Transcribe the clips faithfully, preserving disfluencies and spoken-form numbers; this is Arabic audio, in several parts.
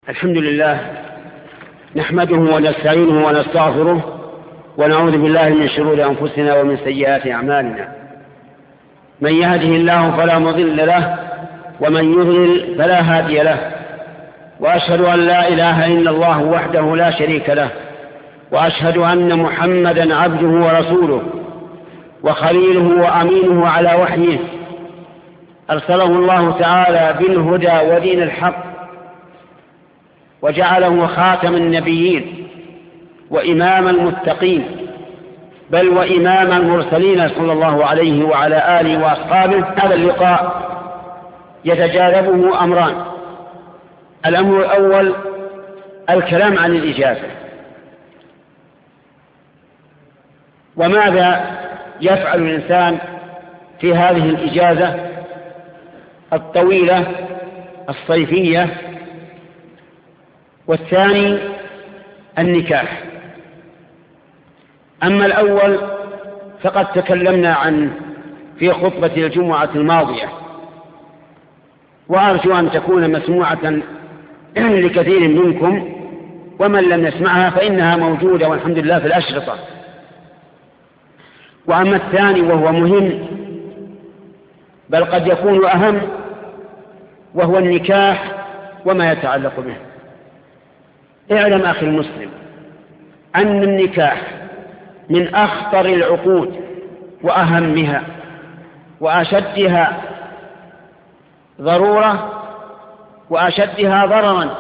الحمد لله نحمده ونستعينه ونستغفره ونعوذ بالله من شرور أنفسنا ومن سيئات أعمالنا. من يهده الله فلا مضل له ومن يضلل فلا هادي له، وأشهد أن لا إله إلا الله وحده لا شريك له، وأشهد أن محمدا عبده ورسوله وخليله وأمينه على وحيه، أرسله الله تعالى بالهدى ودين الحق، وجعله خاتم النبيين وإمام المتقين، بل وإمام المرسلين صلى الله عليه وعلى آله وأصحابه. هذا اللقاء يتجاذبه أمران: الأمر الأول الكلام عن الإجازة، وماذا يفعل الإنسان في هذه الإجازة الطويلة الصيفية، والثاني النكاح. أما الأول فقد تكلمنا عن في خطبة الجمعة الماضية، وأرجو أن تكون مسموعة لكثير منكم، ومن لم يسمعها فإنها موجودة والحمد لله في الأشرطة. وأما الثاني وهو مهم بل قد يكون أهم، وهو النكاح وما يتعلق به. اعلم أخي المسلم أن النكاح من أخطر العقود وأهمها وأشدها ضرورة وأشدها ضررا.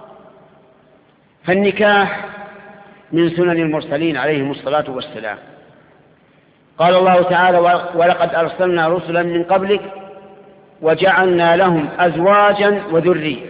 فالنكاح من سنن المرسلين عليهم الصلاة والسلام. قال الله تعالى: ولقد أرسلنا رسلا من قبلك وجعلنا لهم أزواجا وذرية.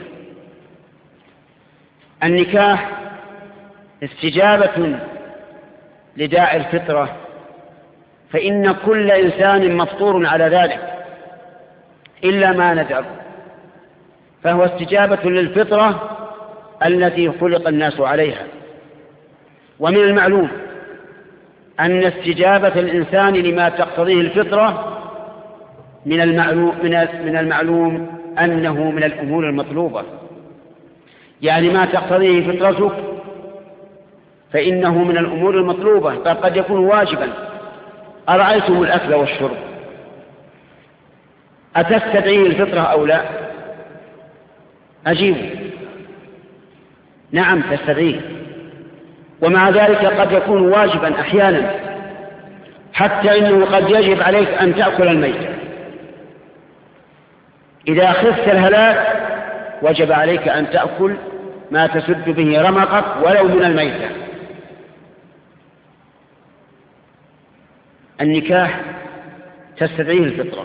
النكاح استجابة لداء الفطرة، فإن كل إنسان مفطور على ذلك إلا ما ندر، فهو استجابة للفطرة التي خلق الناس عليها. ومن المعلوم أن استجابة الإنسان لما تقتضيه الفطرة من المعلوم, من المعلوم أنه من الأمور المطلوبة، يعني ما تقتضيه فطرتك فإنه من الأمور المطلوبة، بل قد يكون واجبا. أرأيتم الأكل والشرب أتستدعيه الفطرة أو لا؟ أجيب نعم تستدعيه، ومع ذلك قد يكون واجبا أحيانا، حتى إنه قد يجب عليك أن تأكل الميت. إذا خفت الهلاك وجب عليك أن تأكل ما تسد به رمقك ولو من الميتة. النكاح تستدعيه الفطرة،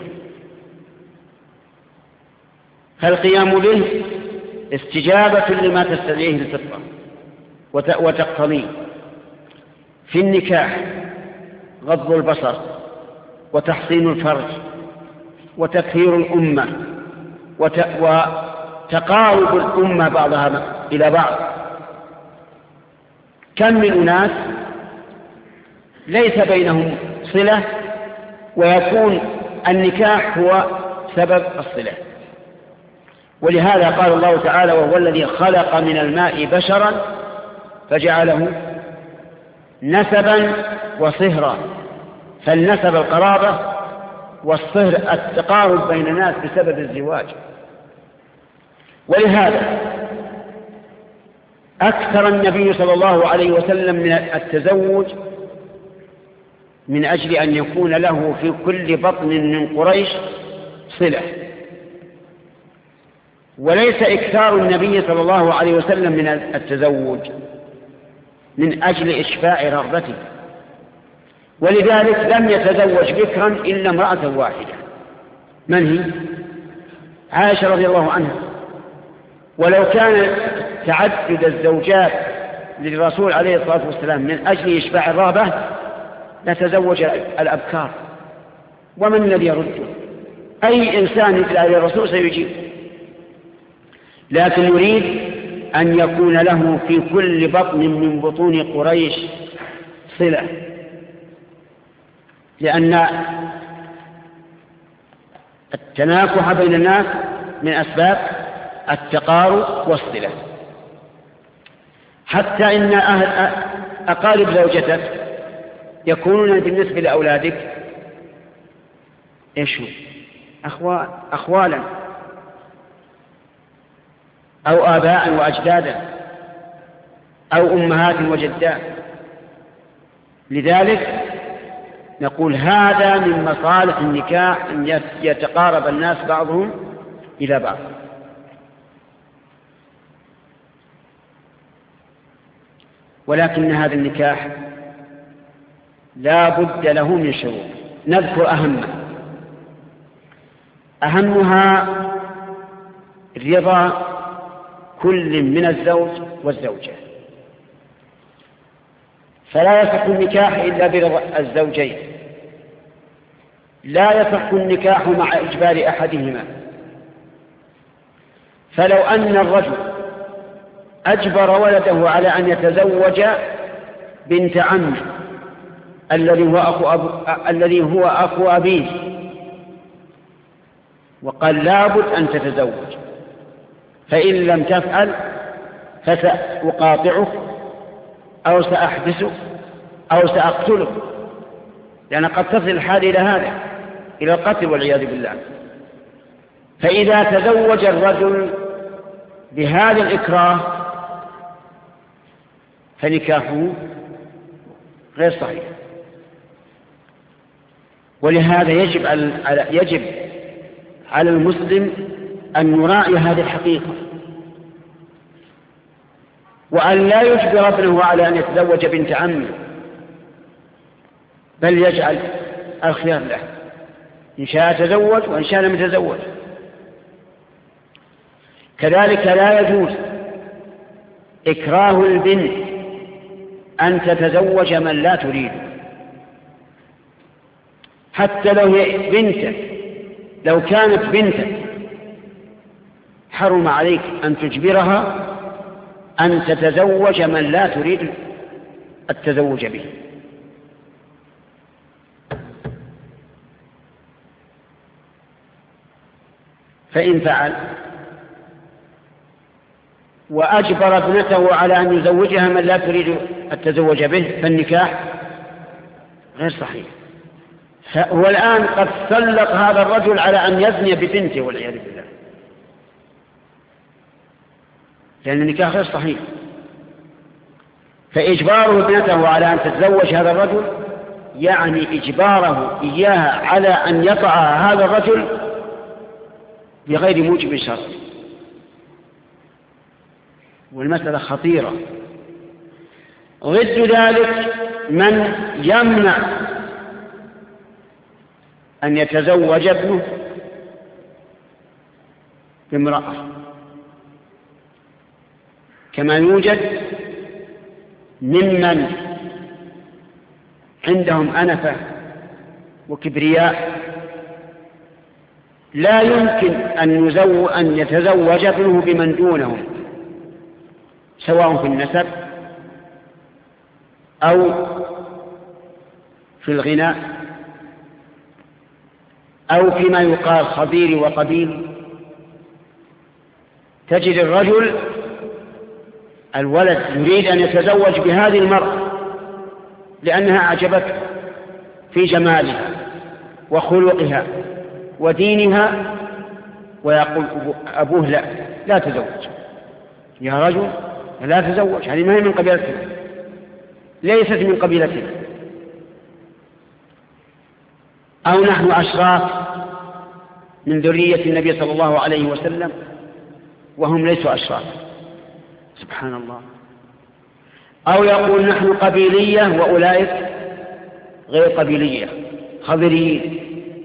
فالقيام به استجابة لما تستدعيه الفطرة وتقتضيه. في النكاح غض البصر وتحصين الفرج وتكثير الأمة وتقارب الأمة بعضها إلى بعض. كم من أناس ليس بينهم صلة ويكون النكاح هو سبب الصلة. ولهذا قال الله تعالى: وهو الذي خلق من الماء بشرا فجعله نسبا وصهرا. فالنسب القرابة، والصهر التقارب بين الناس بسبب الزواج. ولهذا أكثر النبي صلى الله عليه وسلم من التزوج من أجل أن يكون له في كل بطن من قريش صلة، وليس إكثار النبي صلى الله عليه وسلم من التزوج من أجل إشباع رغبته. ولذلك لم يتزوج بكرا إلا امرأة واحدة، من هي؟ عائشة رضي الله عنها. ولو كان تعدد الزوجات للرسول عليه الصلاة والسلام من أجل إشباع الرغبة لتزوج الأبكار، ومن الذي يرده؟ أي إنسان يدعى للرسول سيجيب، لكن يريد أن يكون له في كل بطن من بطون قريش صلة، لأن التناكح بين الناس من أسباب التقارب والصلة. حتى إن أهل أقارب زوجتك يكونون بالنسبة لأولادك إيش هو؟ أخوال أخوالا أو آباء وأجدادا أو أمهات وجدات. لذلك نقول هذا من مصالح النكاح أن يتقارب الناس بعضهم إلى بعض. ولكن هذا النكاح لا بد له من شروط، نذكر أهمها. أهمها رضا كل من الزوج والزوجة، فلا يصح النكاح إلا برضا الزوجين، لا يصح النكاح مع إجبار أحدهما. فلو أن الرجل أجبر ولده على أن يتزوج بنت عمه الذي هو أخو, أبو... الذي هو أخو أبيه وقال لابد أن تتزوج، فإن لم تفعل فسأقاطعك أو سأحبسك أو سأقتلك، لأن قد تصل الحال إلى هذا، إلى القتل والعياذ بالله. فإذا تزوج الرجل بهذا الإكراه فنكاحه غير صحيح. ولهذا يجب على يجب على المسلم أن يراعي هذه الحقيقة، وأن لا يجبر ابنه على أن يتزوج بنت عمه، بل يجعل الخيار له، إن شاء تزوج وإن شاء لم يتزوج. كذلك لا يجوز إكراه البنت أن تتزوج من لا تريد، حتى لو هي بنتك، لو كانت بنتك حرم عليك أن تجبرها أن تتزوج من لا تريد التزوج به. فإن فعل وأجبر ابنته على أن يزوجها من لا تريد التزوج به فالنكاح غير صحيح. هو الآن قد سلط هذا الرجل على أن يزني ببنته والعياذ بالله، لأن النكاح غير صحيح. فإجباره ابنته على أن تتزوج هذا الرجل يعني إجباره إياها على أن يطع هذا الرجل بغير موجب شرعي، والمسألة خطيرة. ضد ذلك من يمنع أن يتزوج ابنه بامرأة، كما يوجد ممن عندهم أنفة وكبرياء لا يمكن أن, يزو أن يتزوج ابنه بمن دونهم، سواء في النسب أو في الغناء أو فيما يقال خبير وقبيل. تجد الرجل الولد يريد أن يتزوج بهذه المرأة لأنها أعجبته في جمالها وخلقها ودينها، ويقول أبوه لا لا تزوج يا رجل، لا تزوج، هذه ما هي من قبيلتنا، ليست من قبيلتنا. أو نحن أشراف من ذرية النبي صلى الله عليه وسلم وهم ليسوا أشراف، سبحان الله. أو يقول نحن قبيلية وأولئك غير قبيلية، خضريين.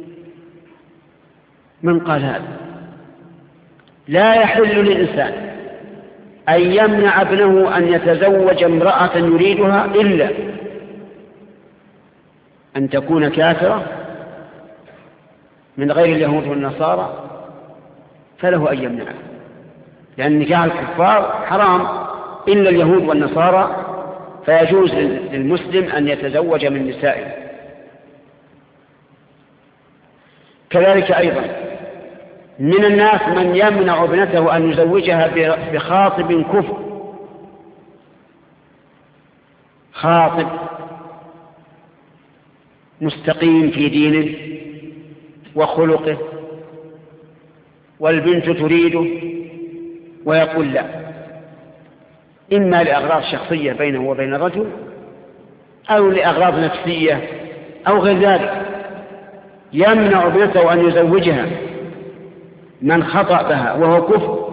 من قال هذا؟ لا يحل للإنسان أن يمنع ابنه أن يتزوج امرأة يريدها إلا أن تكون كافرة من غير اليهود والنصارى، فله أن يمنعه، لأن نكاح الكفار حرام إلا اليهود والنصارى، فيجوز للمسلم أن يتزوج من نسائه. كذلك أيضا من الناس من يمنع ابنته أن يزوجها بخاطب كفر خاطب مستقيم في دينه وخلقه والبنت تريده ويقول لا، إما لأغراض شخصية بينه وبين الرجل أو لأغراض نفسية أو غير ذلك، يمنع ابنته أن يزوجها من خطأ بها وهو كفر،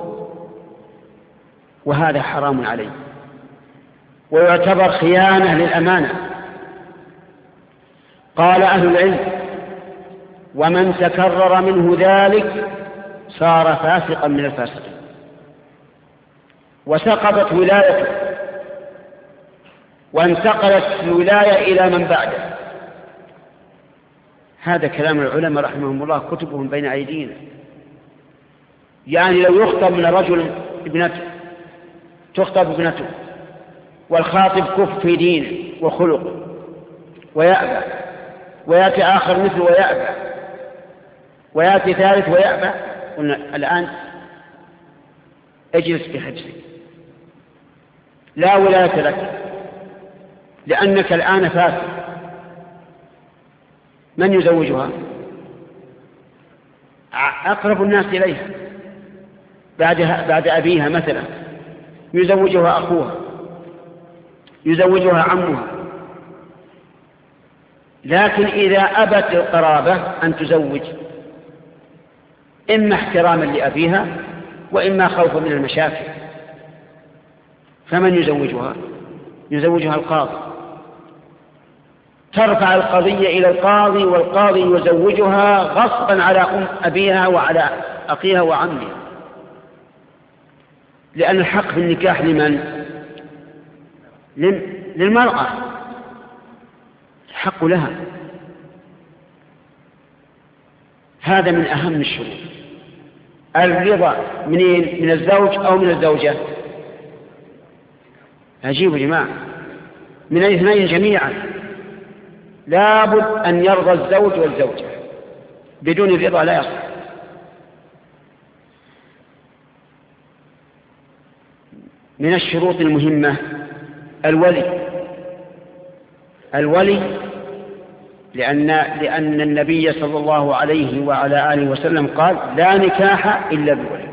وهذا حرام عليه ويعتبر خيانة للأمانة. قال أهل العلم: ومن تكرر منه ذلك صار فاسقا من الفاسقين وسقطت ولايته وانتقلت الولاية إلى من بعده. هذا كلام العلماء رحمهم الله، كتبهم بين أيدينا. يعني لو يخطب من الرجل ابنته، تخطب ابنته والخاطب كف في دينه وخلقه ويأبى، ويأتي آخر مثله ويأبى، ويأتي ثالث ويأبى، قلنا الآن اجلس بحبسك، لا ولاية لك، لأنك الآن فاسد. من يزوجها؟ أقرب الناس إليها بعد بعد أبيها مثلا، يزوجها أخوها، يزوجها عمها. لكن إذا أبت القرابة أن تزوج، إما احتراما لأبيها وإما خوفا من المشاكل، فمن يزوجها؟ يزوجها القاضي. ترفع القضية إلى القاضي، والقاضي يزوجها غصبا على أم أبيها وعلى أخيها وعمها، لأن الحق في النكاح لمن؟ للمرأة، الحق لها. هذا من أهم الشروط. الرضا منين؟ من الزوج أو من الزوجة؟ عجيب يا جماعة، من الاثنين جميعا. لابد أن يرضى الزوج والزوجة، بدون الرضا لا يصح. من الشروط المهمة الولي. الولي لأن, لأن النبي صلى الله عليه وعلى آله وسلم قال: لا نكاح إلا بولي.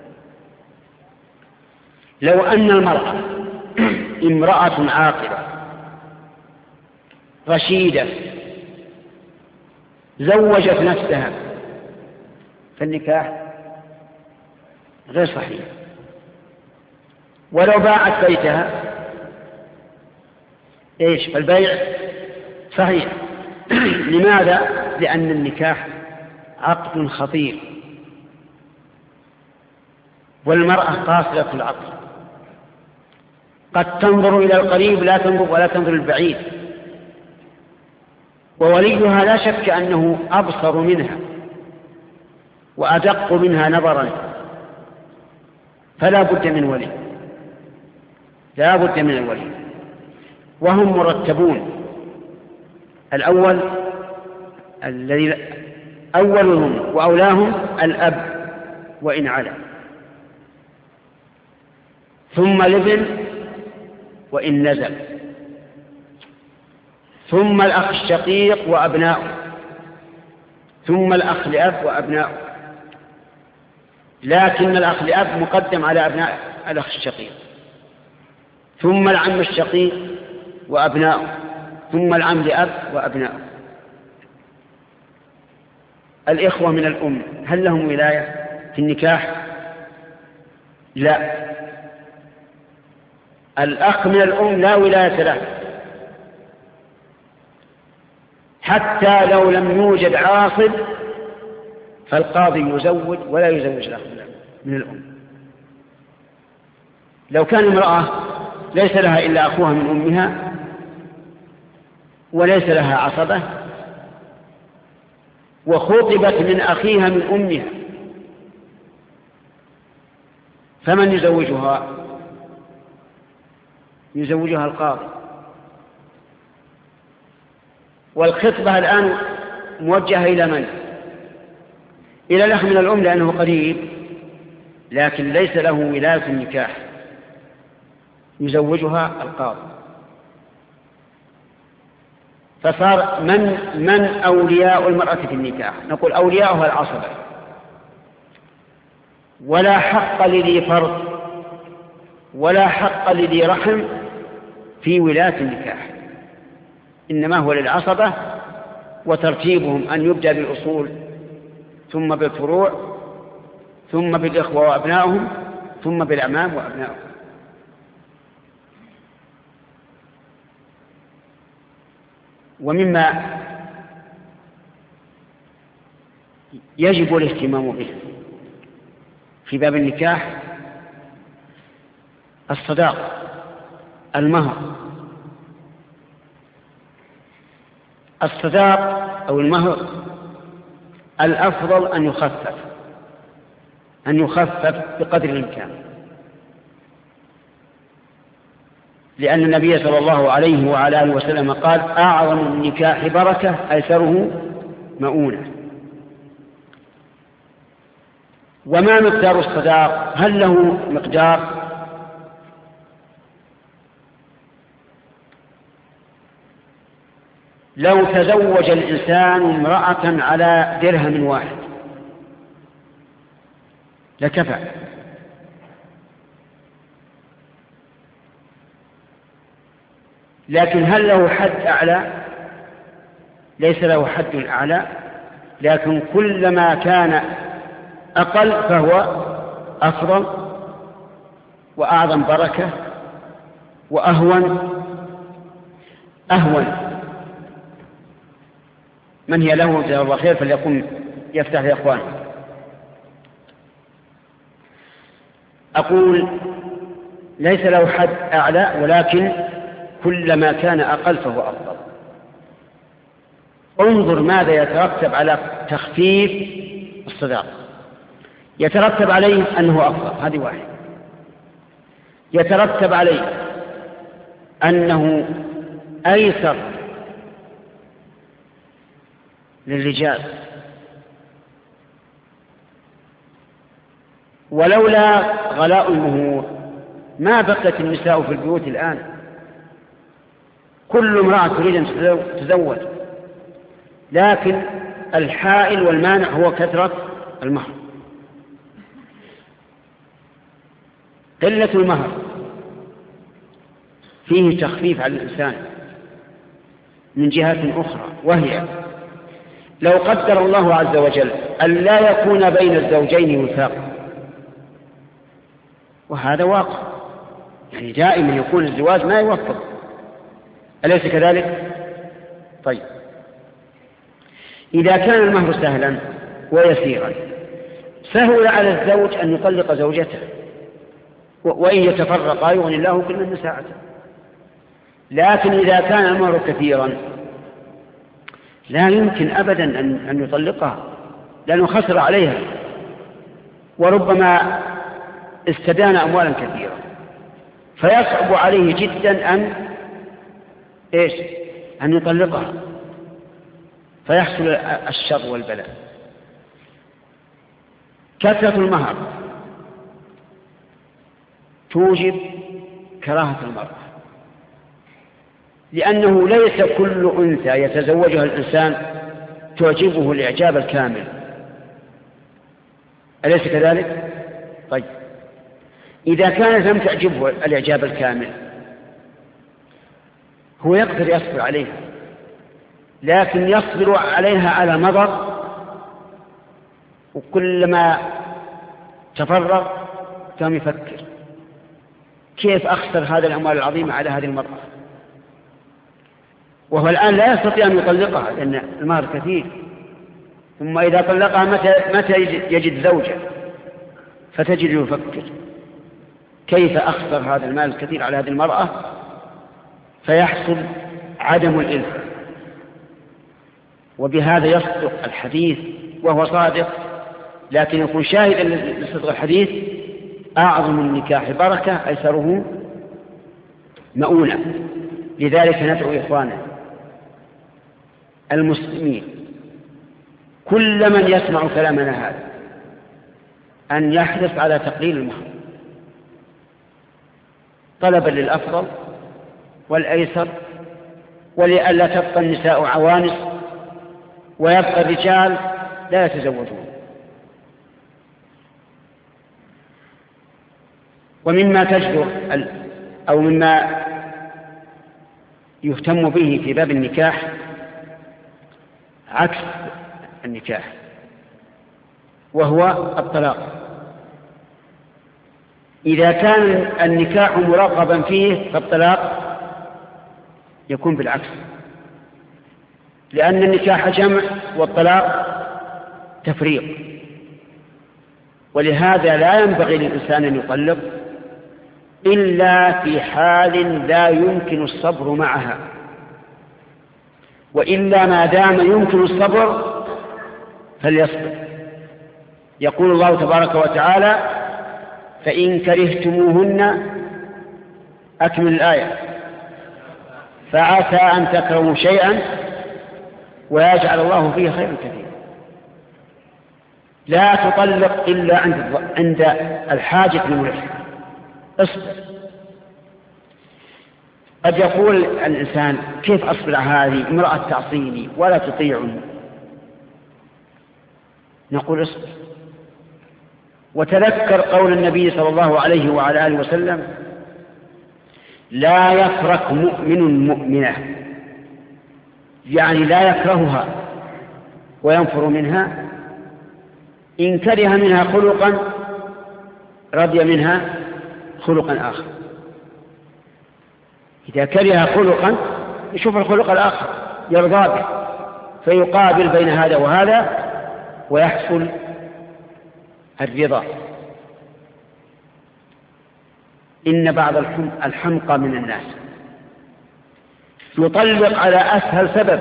لو أن المرأة امرأة عاقلة رشيدة زوجت نفسها فالنكاح غير صحيح. ولو باعت بيتها ايش؟ فالبيع صحيح. لماذا؟ لأن النكاح عقد خطير، والمرأة قاصرة العقل، قد تنظر إلى القريب لا تنظر ولا تنظر البعيد، ووليها لا شك أنه أبصر منها وأدق منها نظرا، فلا بد من ولي، لا بد من الولي. وهم مرتبون: الأول الذي أولهم وأولاهم الأب وإن علا، ثم الابن وإن نزل، ثم الأخ الشقيق وأبناؤه، ثم الأخ لأب وأبناؤه، لكن الأخ لأب مقدم على أبناء الأخ الشقيق، ثم العم الشقيق وأبناؤه، ثم العم لأب وأبناؤه. الإخوة من الأم هل لهم ولاية في النكاح؟ لا، الأخ من الأم لا ولاية له، حتى لو لم يوجد عاصب فالقاضي يزوج ولا يزوج الأخ من الأم. لو كان امرأة ليس لها إلا أخوها من أمها وليس لها عصبة وخطبت من أخيها من أمها، فمن يزوجها؟ يزوجها القاضي. والخطبة الآن موجهة إلى من؟ إلى الأخ من الأم لأنه قريب، لكن ليس له ولاية النكاح، يزوجها القاضي. فصار من من أولياء المرأة في النكاح؟ نقول أولياؤها العصبة، ولا حق لذي فرض ولا حق لذي رحم في ولاية النكاح، إنما هو للعصبة، وترتيبهم أن يبدأ بالأصول ثم بالفروع ثم بالإخوة وأبنائهم ثم بالأعمام وأبنائهم. ومما يجب الاهتمام به في باب النكاح الصداق، المهر. الصداق أو المهر الأفضل أن يخفف أن يخفف بقدر الإمكان، لأن النبي صلى الله عليه وعلى آله وسلم قال: أعظم النكاح بركة أيسره مؤونة. وما مقدار الصداق؟ هل له مقدار؟ لو تزوج الإنسان امرأة على درهم واحد لكفى، لكن هل له حد أعلى؟ ليس له حد أعلى، لكن كلما كان أقل فهو أفضل وأعظم بركة وأهون. أهون من هي له جزاه الله خير فليكن يفتح لإخوانه. أقول ليس له حد أعلى، ولكن كلما كان أقل فهو أفضل. انظر ماذا يترتب على تخفيف الصداق. يترتب عليه أنه أفضل، هذه واحدة. يترتب عليه أنه أيسر للرجال، ولولا غلاء المهور ما بقت النساء في البيوت الآن، كل امرأة تريد أن تتزوج، لكن الحائل والمانع هو كثرة المهر. قلة المهر فيه تخفيف على الإنسان من جهة أخرى، وهي لو قدر الله عز وجل أن لا يكون بين الزوجين وفاق، وهذا واقع، يعني دائما يكون الزواج ما يوفق، أليس كذلك؟ طيب، إذا كان المهر سهلا ويسيرا سهل على الزوج أن يطلق زوجته، وإن يتفرقا يغني الله كل من ساعته. لكن إذا كان المهر كثيرا لا يمكن أبدا أن أن يطلقها، لأنه خسر عليها، وربما استدان أموالا كثيرة، فيصعب عليه جدا أن إيش أن يطلقها، فيحصل الشر والبلاء. كثرة المهر توجب كراهة المرأة، لأنه ليس كل أنثى يتزوجها الإنسان تعجبه الإعجاب الكامل، أليس كذلك؟ طيب، إذا كانت لم تعجبه الإعجاب الكامل هو يقدر يصبر عليها، لكن يصبر عليها على مضض، وكلما تفرغ كان يفكر كيف أخسر هذا الأموال العظيمة على هذه المرأة، وهو الآن لا يستطيع أن يطلقها لأن المهر كثير، ثم إذا طلقها متى, متى يجد زوجة، فتجد يفكر كيف أخسر هذا المال الكثير على هذه المرأة، فيحصل عدم الإلف. وبهذا يصدق الحديث وهو صادق، لكن يكون شاهدا لصدق الحديث: أعظم النكاح بركة أيسره مؤونة. لذلك ندعو إخوانا المسلمين كل من يسمع كلامنا هذا أن يحرص على تقليل المهر طلبا للأفضل والأيسر ولئلا تبقى النساء عوانس ويبقى الرجال لا يتزوجون. ومما تجدر أو مما يهتم به في باب النكاح عكس النكاح، وهو الطلاق. إذا كان النكاح مرغبا فيه فالطلاق يكون بالعكس، لأن النكاح جمع والطلاق تفريق، ولهذا لا ينبغي للإنسان أن يطلق إلا في حال لا يمكن الصبر معها، وإلا ما دام يمكن الصبر فليصبر. يقول الله تبارك وتعالى: فإن كرهتموهن، أكمل الآية، فعسى أن تكرهوا شيئا ويجعل الله فيه خيرا كثيرا. لا تطلق إلا عند الحاجة للملح، اصبر. قد يقول الإنسان: كيف أصبر هذه امرأة تعصيني ولا تطيعني؟ نقول: اصبر، وتذكر قول النبي صلى الله عليه وعلى آله وسلم: لا يفرق مؤمن مؤمنة، يعني لا يكرهها وينفر منها، إن كره منها خلقا رضي منها خلقا آخر. إذا كره خلقا يشوف الخلق الآخر يرضى به، فيقابل بين هذا وهذا ويحصل الرضا. إن بعض الحمقى من الناس يطلق على أسهل سبب.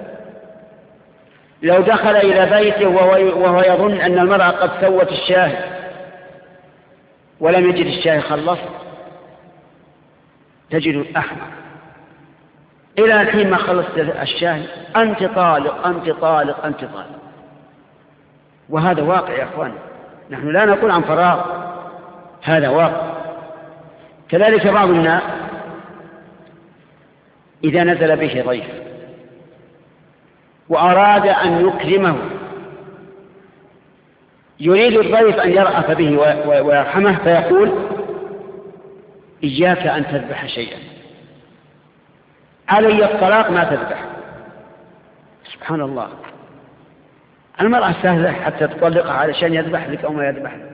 لو دخل إلى بيته وهو يظن أن المرأة قد سوت الشاهي ولم يجد الشاهي خلص، تجد الأحمق إلى الحين ما خلصت الشاهي: أنت طالق أنت طالق أنت طالق. وهذا واقع يا أخوان، نحن لا نقول عن فراغ، هذا واقع. كذلك بعض الناس إذا نزل به ضيف وأراد أن يكرمه، يريد الضيف أن يرأف به ويرحمه، فيقول: إياك أن تذبح شيئا، علي الطلاق ما تذبح. سبحان الله، المرأة سهلة حتى تطلقها علشان يذبح لك أو ما يذبح لك.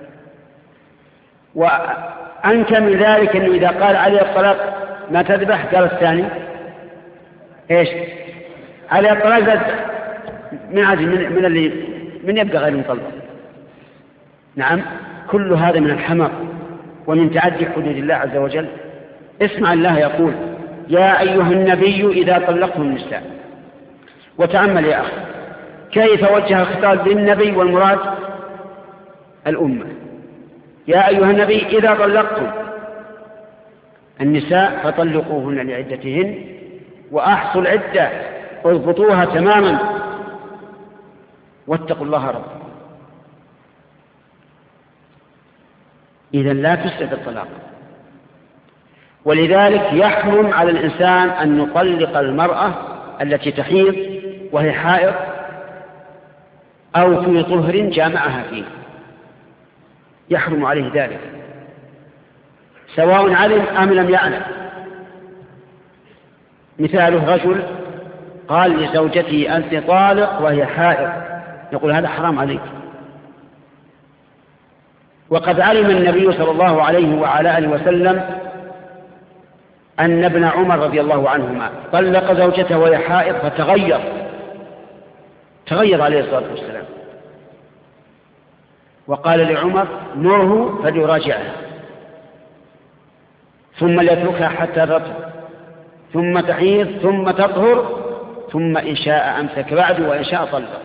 وأنت من ذلك أنه إذا قال علي الطلاق ما تذبح، قال الثاني إيش؟ علي الطلاق ذبح. من عادي من, من اللي من يبقى غير مطلق؟ نعم، كل هذا من الحمق ومن تعدي حدود الله عز وجل. اسمع الله يقول: يا أيها النبي إذا طلقتم النساء. وتأمل يا أخي كيف وجه الخطاب للنبي والمراد الأمة. يا أيها النبي إذا طلقتم النساء فطلقوهن لعدتهن وأحصوا العدة واضبطوها تماما واتقوا الله ربكم. إذن لا تسعد الطلاق، ولذلك يحرم على الإنسان أن يطلق المرأة التي تحيض وهي حائض أو في طهر جامعها فيه، يحرم عليه ذلك سواء علم أم لم يعلم. مثاله: رجل قال لزوجته أنت طالق وهي حائض، يقول هذا حرام عليك. وقد علم النبي صلى الله عليه وعلى آله وسلم أن ابن عمر رضي الله عنهما طلق زوجته وهي حائض فتغير تغير عليه الصلاة والسلام، وقال لعمر: مره فليراجعها ثم ليتركها حتى تطهر ثم تحيض ثم تطهر ثم إن شاء أمسك بعد وإن شاء طلق.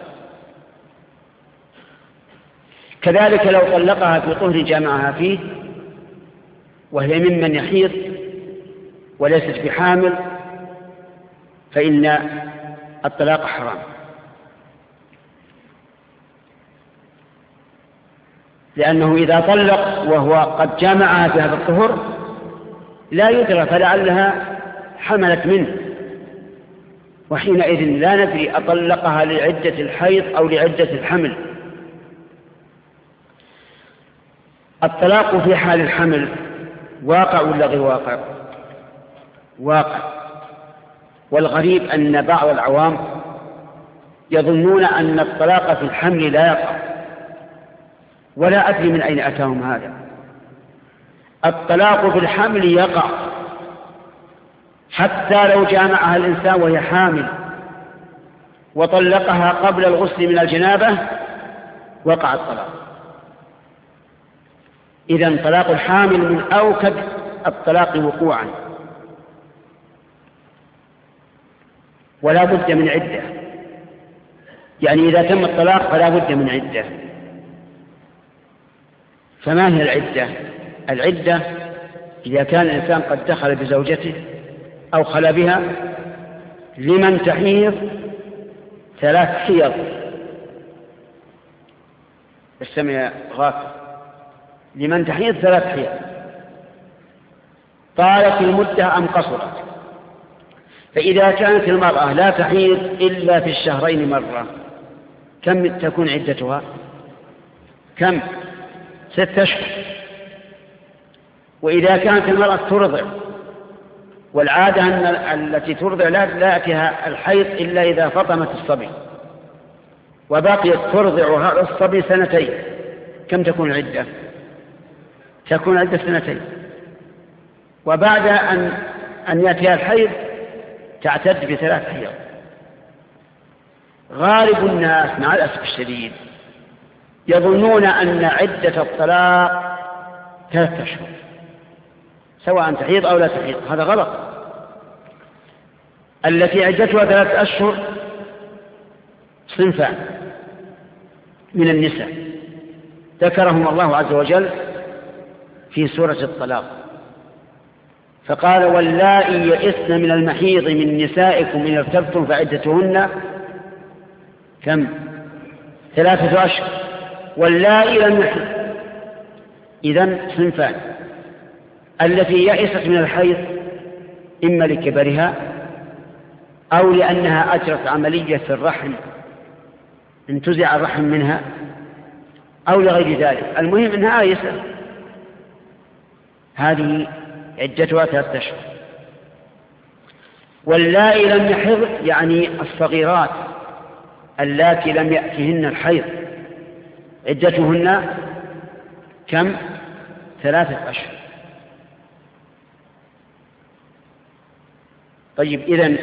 كذلك لو طلقها في طهر جامعها فيه وهي ممن يحيض وليست بحامل فإن الطلاق حرام، لأنه إذا طلق وهو قد جامعها في هذا الطهر لا يدرى، فلعلها حملت منه وحينئذ لا ندري أطلقها لعدة الحيض أو لعدة الحمل. الطلاق في حال الحمل واقع ولا غير واقع؟ واقع. والغريب أن بعض العوام يظنون أن الطلاق في الحمل لا يقع، ولا أدري من أين أتاهم هذا. الطلاق في الحمل يقع حتى لو جامعها الإنسان وهي حامل وطلقها قبل الغسل من الجنابة وقع الطلاق. إذن طلاق الحامل من أوكد الطلاق وقوعا، ولا بد من عدة. يعني إذا تم الطلاق فلا بد من عدة. فما هي العدة؟ العدة إذا كان الإنسان قد دخل بزوجته أو خلا بها لمن تحيض ثلاث حيض. استمع غافل. لمن تحيض ثلاث حيض طالت المدة أم قصرت. فإذا كانت المرأة لا تحيض إلا في الشهرين مرة كم تكون عدتها؟ كم؟ ست أشهر. وإذا كانت المرأة ترضع، والعادة أن التي ترضع لا يأتيها الحيض إلا إذا فطمت الصبي وبقيت ترضع هذا الصبي سنتين، كم تكون العدة؟ تكون عدة سنتين. وبعد أن أن يأتيها الحيض تعتد بثلاث حيض. غالب الناس مع الأسف الشديد يظنون أن عدة الطلاق ثلاثة أشهر سواء تحيض أو لا تحيض. هذا غلط. التي عدتها ثلاثة أشهر صنفان من النساء ذكرهم الله عز وجل في سورة الطلاق، فقال: واللائي يئسن من المحيض من نسائكم إن ارتبتم فعدتهن كم؟ ثلاثة أشهر. واللائي لم يحض. إذن صنفان: التي يئست من الحيض إما لكبرها أو لأنها أجرت عملية في الرحم انتزع الرحم منها أو لغير ذلك، المهم أنها آيسة، هذه عدتها ثلاثة أشهر. واللائي لم يحض يعني الصغيرات اللاتي لم يأتهن الحيض عدتهن كم؟ ثلاثة أشهر. طيب، إذن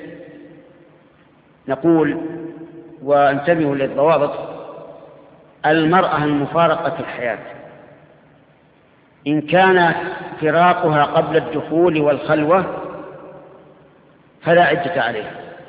نقول وانتبهوا للضوابط: المرأة المفارقة في الحياة إن كان فراقها قبل الدخول والخلوة فلا عدة عليها.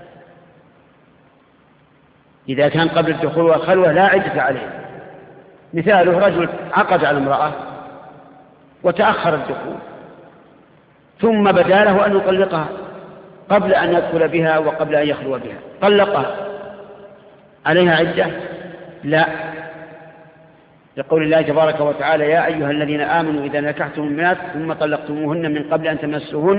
إذا كان قبل الدخول والخلوة لا عدة عليها. مثاله: رجل عقد على امرأة وتأخر الدخول ثم بدا له أن يطلقها قبل أن يدخل بها وقبل أن يخلو بها، طلقها، عليها عدة؟ لا، لقول الله تبارك وتعالى: يا أيها الذين آمنوا إذا نكحتم المؤمنات ثم طلقتموهن من قبل أن تمسوهن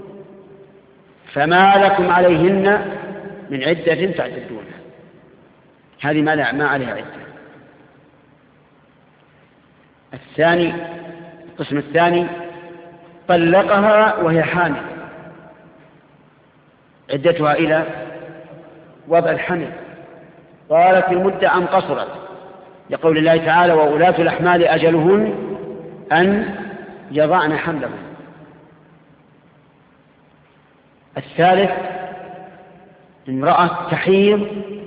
فما لكم عليهن من عدة تعتدونها. هذه ما عليها عدة. الثاني، القسم الثاني: طلقها وهي حامل، عدتها إلى وضع الحمل. طالت المدة أم قصرت، لقول الله تعالى: وأولاة الأحمال أجلهن أن يضعن حملهن. الثالث: امرأة تحيض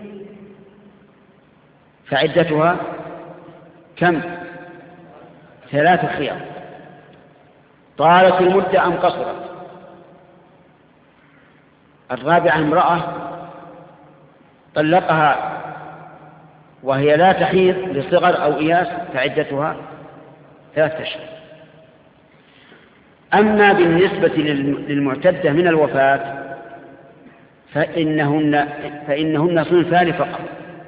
فعدتها كم؟ ثلاث حيض. طالت المدة أم قصرت. الرابعة: امرأة طلقها وهي لا تحيض لصغر أو إياس فعدتها ثلاثة أشهر. أما بالنسبة للمعتدة من الوفاة فإنهن, فإنهن صنفان فقط: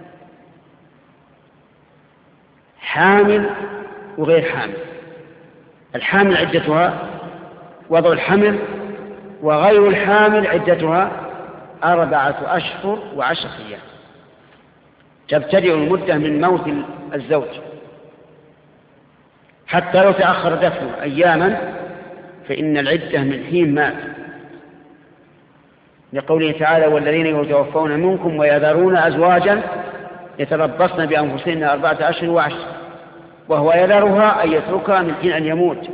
حامل وغير حامل. الحامل عدتها وضع الحمل، وغير الحامل عدتها أربعة أشهر وعشرة أيام. تبتدئ المدة من موت الزوج، حتى لو تأخر دفنه أياما فإن العدة من حين مات، لقوله تعالى: والذين يتوفون منكم ويذرون أزواجا يتربصن بأنفسهن أربعة أشهر وعشر، وهو يذرها أن يتركها من حين أن يموت.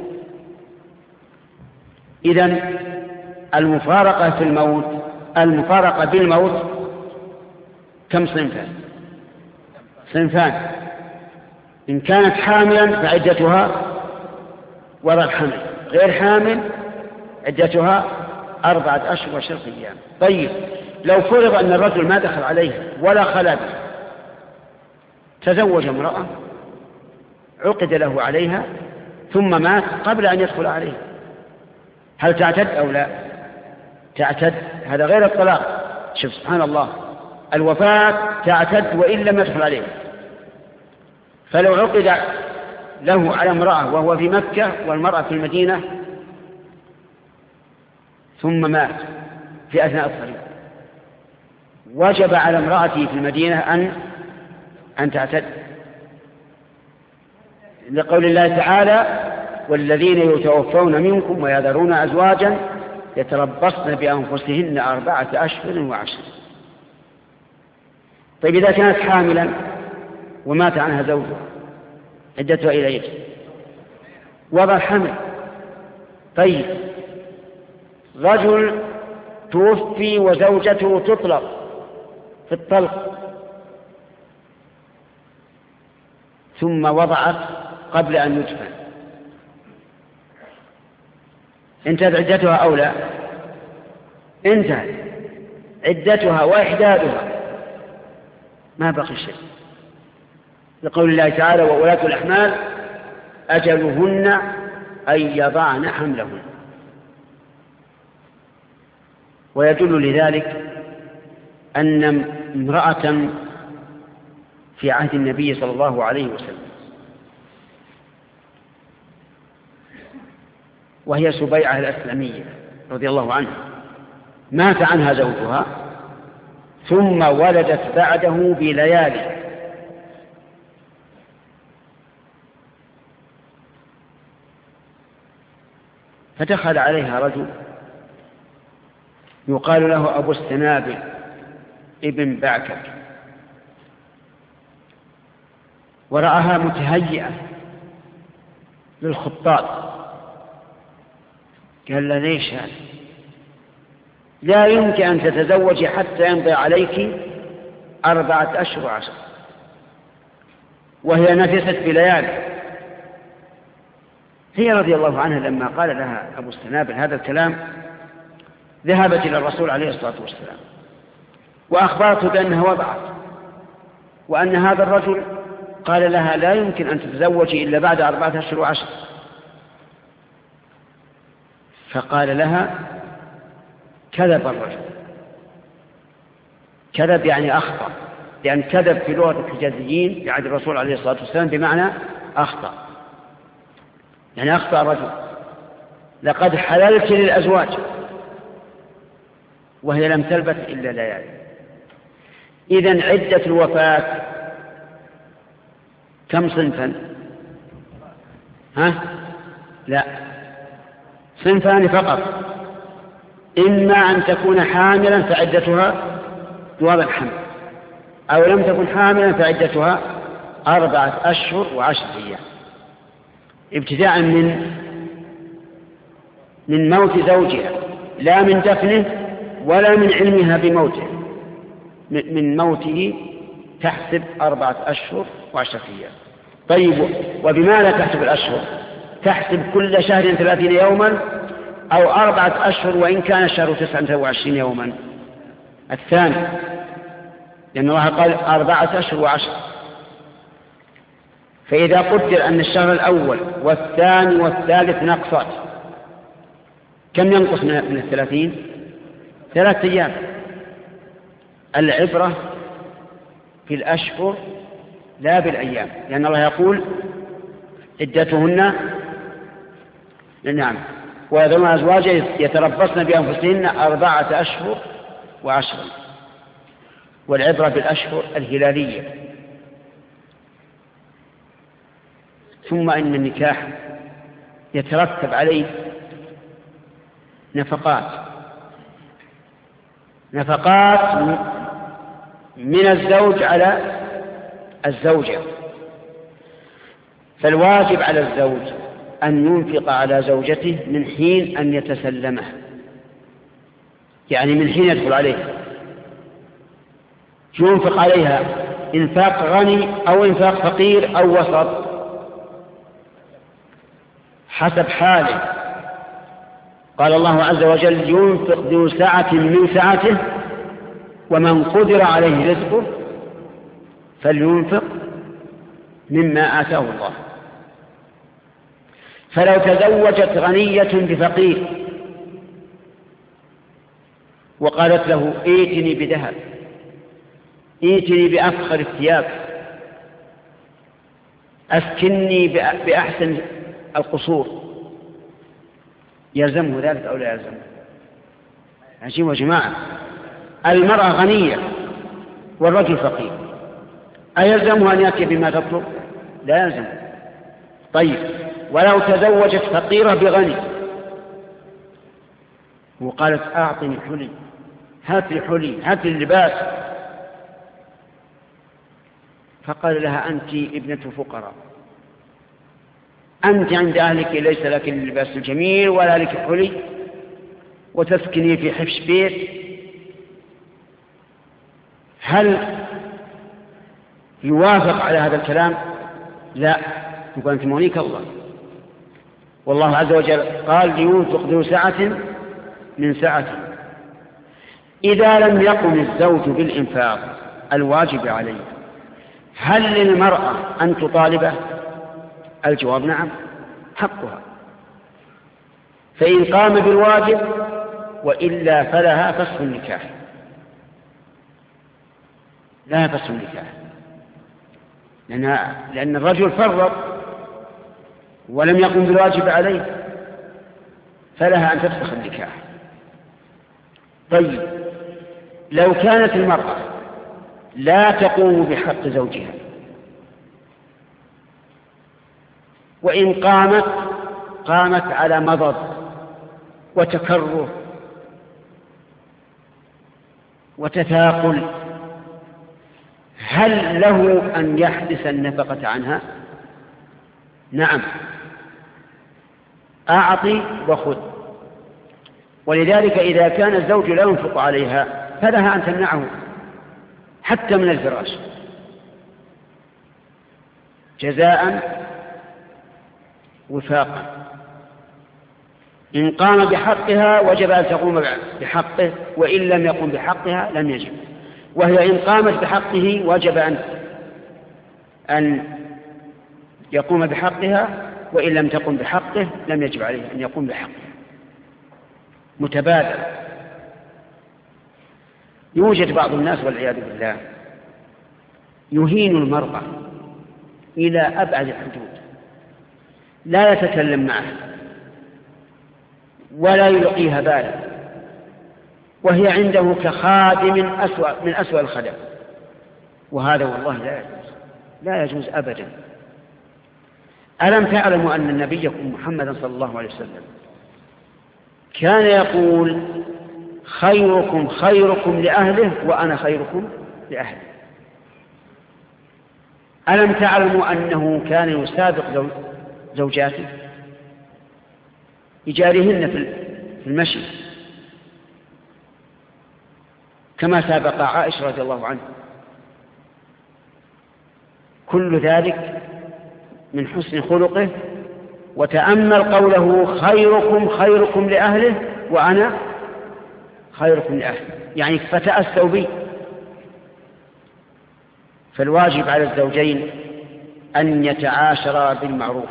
إذن المفارقة في الموت المفارقة بالموت كم صنفان؟ صنفان: إن كانت حاملا فعدتها وضع الحمل، غير حامل عدتها أربعة أشهر وعشرة أيام. طيب، لو فرض أن الرجل ما دخل عليها ولا خلا بها، تزوج امرأة عقد له عليها ثم مات قبل أن يدخل عليها، هل تعتد أو لا؟ تعتد. هذا غير الطلاق. شوف سبحان الله، الوفاة تعتد وإن لم يدخل عليها. فلو عقد له على امرأة وهو في مكة والمرأة في المدينة ثم مات في أثناء الطريق، وجب على امرأته في المدينة أن أن تعتد، لقول الله تعالى: والذين يتوفون منكم ويذرون أزواجا يتربصن بأنفسهن أربعة أشهر وعشر. طيب، إذا كانت حاملا ومات عنها زوجها عدتها إلى إيش؟ وضع الحمل. طيب، رجل توفي وزوجته تطلق في الطلق ثم وضعت قبل أن يدفن، انتهت عدتها أو لا؟ انتهت عدتها وإحدادها، ما بقي شيء، لقول الله تعالى: وولاة الأحمال أجلهن أن يضعن حملهن. ويدل لذلك أن امرأة في عهد النبي صلى الله عليه وسلم وهي سبيعة الأسلمية رضي الله عنها، مات عنها زوجها ثم ولدت بعده بليالي، فدخل عليها رجل يقال له أبو السنابل ابن بعكك، ورآها متهيئة للخطاب، قال له: ليش هذا؟ لا يمكن أن تتزوجي حتى يمضي عليك أربعة أشهر وعشر، وهي نفست بليالي. هي رضي الله عنها لما قال لها أبو السنابل هذا الكلام ذهبت إلى الرسول عليه الصلاة والسلام وأخبرته بأنها وضعت، وأن هذا الرجل قال لها: لا يمكن أن تتزوجي إلا بعد أربعة أشهر وعشر. فقال لها: كذب الرجل. كذب يعني أخطأ، لأن كذب في لغة الحجازيين في عهد الرسول عليه الصلاة والسلام بمعنى أخطأ، يعني أخطأ الرجل. لقد حللت للأزواج وهي لم تلبث إلا ليالي. إذن عدة الوفاة كم صنفا؟ ها؟ لا، صنفان فقط: إما أن تكون حاملا فعدتها بوضع الحمل، أو لم تكن حاملا فعدتها أربعة أشهر وعشر أيام، ابتداء من من موت زوجها، لا من دفنه ولا من علمها بموته، من موته تحسب أربعة أشهر وعشرة أيام. طيب، وبماذا تحسب الأشهر؟ تحسب كل شهر ثلاثين يوما أو أربعة أشهر وإن كان الشهر تسعة وعشرين يوما. الثاني، لأن الله قال أربعة أشهر وعشر، فإذا قدر أن الشهر الأول والثاني والثالث نقصات، كم ينقص من الثلاثين؟ ثلاثة أيام. العبرة في الأشهر لا بالأيام، لأن الله يقول: عدتهن نعم ويذرون أزواجا يتربصن بأنفسهن أربعة أشهر وعشرا، والعبرة بالأشهر الهلالية. ثم إن النكاح يترتب عليه نفقات نفقات من الزوج على الزوجة، فالواجب على الزوج أن ينفق على زوجته من حين أن يتسلمه، يعني من حين يدخل عليها ينفق عليها إنفاق غني أو إنفاق فقير أو وسط حسب حاله. قال الله عز وجل: ينفق ذو سعة من سعته ومن قدر عليه رزقه فلينفق مما آتاه الله. فلو تزوجت غنية بفقير وقالت له: ائتني بذهب، ائتني بأفخر الثياب، أسكنني بأحسن القصور، يلزمه ذلك أو لا يلزمه؟ عجيب يا جماعة، المرأة غنية والرجل فقير، أيلزمه أن يأتي بما تطلب؟ لا يلزم. طيب، ولو تزوجت فقيرة بغني وقالت: أعطني حلي، هات لي حلي، هات لي اللباس، فقال لها: أنت ابنة فقراء، أنت عند أهلك ليس لك اللباس الجميل ولا لك حلي، وتسكني في حفش بيت، هل يوافق على هذا الكلام؟ لا، يقول: أنت مونيك الله. والله عز وجل قال: لينفق ذو سعة من سعته. إذا لم يقم الزوج بالإنفاق الواجب عليه، هل للمرأة أن تطالبه؟ الجواب: نعم، حقها، فإن قام بالواجب وإلا فلها فسخ النكاح، لها فسخ النكاح، لأن, لأن الرجل فرط ولم يقم بالواجب عليه، فلها أن تفسخ النكاح. طيب، لو كانت المرأة لا تقوم بحق زوجها وإن قامت قامت على مضض وتكره وتثاقل، هل له أن يحبس النفقة عنها؟ نعم، أعطي وخذ. ولذلك إذا كان الزوج لا ينفق عليها فلها أن تمنعه حتى من الفراش جزاء وفاقا. إن قام بحقها وجب أن تقوم بحقه، وإن لم يقم بحقها لم يجب. وهي إن قامت بحقه وجب أن أن يقوم بحقها، وإن لم تقم بحقه لم يجب عليه أن يقوم بحقه، متبادل. يوجد بعض الناس والعياذ بالله يهين المرأة إلى أبعد الحدود، لا يتكلم معها ولا يلقيها بالا، وهي عنده كخادم أسوأ من أسوأ الخدم، وهذا والله لا يجوز، لا يجوز أبدا. ألم تعلموا أن نبيكم محمدا صلى الله عليه وسلم كان يقول: خيركم خيركم لأهله وأنا خيركم لأهلي؟ ألم تعلموا أنه كان يسابق زوجاته يجاريهن في المشي كما سابق عائشة رضي الله عنها؟ كل ذلك من حسن خلقه. وتأمل قوله: خيركم خيركم لأهله وأنا خيركم لأهلي، يعني فتأسوا بي. فالواجب على الزوجين أن يتعاشرا بالمعروف،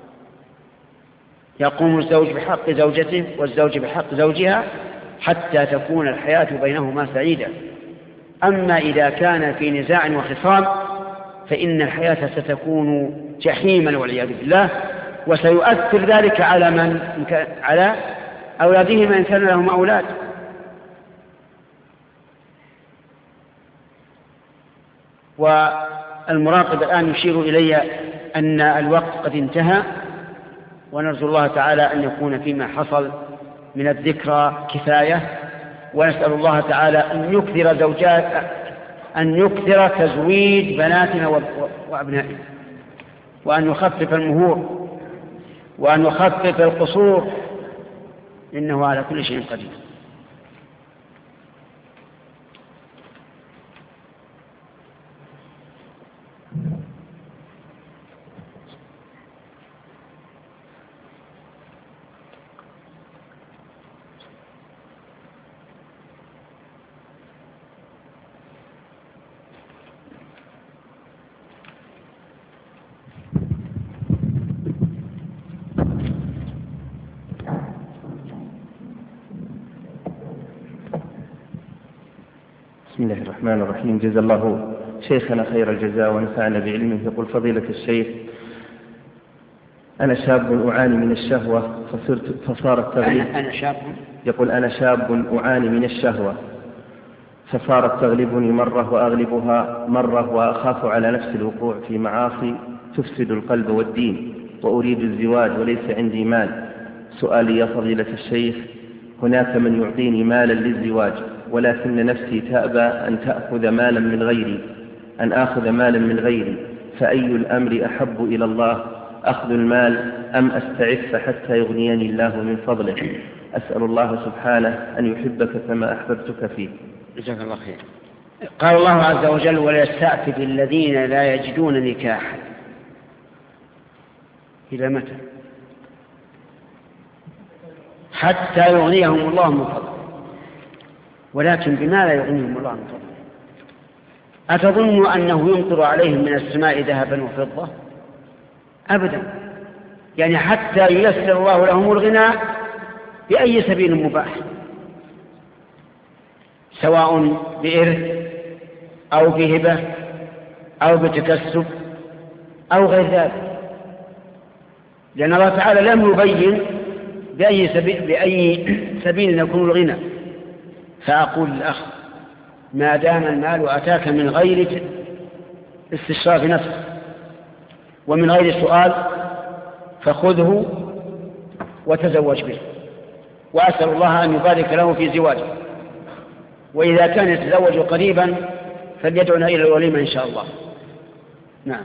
يقوم الزوج بحق زوجته والزوج بحق زوجها حتى تكون الحياة بينهما سعيدة. أما إذا كان في نزاع وخصام فإن الحياة ستكون جحيما والعياذ بالله، وسيؤثر ذلك على من على أولادهما إن كان لهم أولاد. والمراقب الآن يشير إلي أن الوقت قد انتهى، ونرجو الله تعالى أن يكون فيما حصل من الذكرى كفاية، ونسأل الله تعالى أن يكثر زوجات أن يكثر تزويج بناتنا وأبنائنا، وأن يخفف المهور، وأن يخفف القصور، إنه على كل شيء قدير. بسم الله الرحمن الرحيم. جزا الله شيخنا خير الجزاء ونفعنا بعلمه. يقول فضيلة الشيخ: أنا شاب أعاني من الشهوة فصرت فصار التغليب أنا شاب يقول أنا شاب أعاني من الشهوة فصارت تغلبني مرة وأغلبها مرة، وأخاف على نفس الوقوع في معاصي تفسد القلب والدين، وأريد الزواج وليس عندي مال. سؤالي يا فضيلة الشيخ: هناك من يعطيني مالا للزواج، ولكن نفسي تأبى أن تأخذ مالا من غيري أن آخذ مالا من غيري فأي الأمر أحب إلى الله، أخذ المال أم أستعف حتى يغنيني الله من فضله؟ أسأل الله سبحانه أن يحبك كما أحببتك فيه. جزاك الله خير. قال الله عز وجل: وليستعفف الذين لا يجدون نكاحا. إلى متى؟ حتى يغنيهم الله من فضله. ولكن بما لا يغنيهم الله من فضله؟ أتظن أنه يمطر عليهم من السماء ذهبا وفضة؟ أبدا. يعني حتى ييسر الله لهم الغناء بأي سبيل مباح، سواء بإرث أو بهبة أو بتكسب أو غير ذلك، لأن الله تعالى لم يبين بأي سبيل, بأي سبيل يكون الغنى. فأقول للأخ: ما دام المال أتاك من غير استشراف نفسه ومن غير سؤال فخذه وتزوج به، وأسأل الله أن يبارك له في زواجه، وإذا كان يتزوج قريبا فليدعنا إلى الوليمة إن شاء الله. نعم.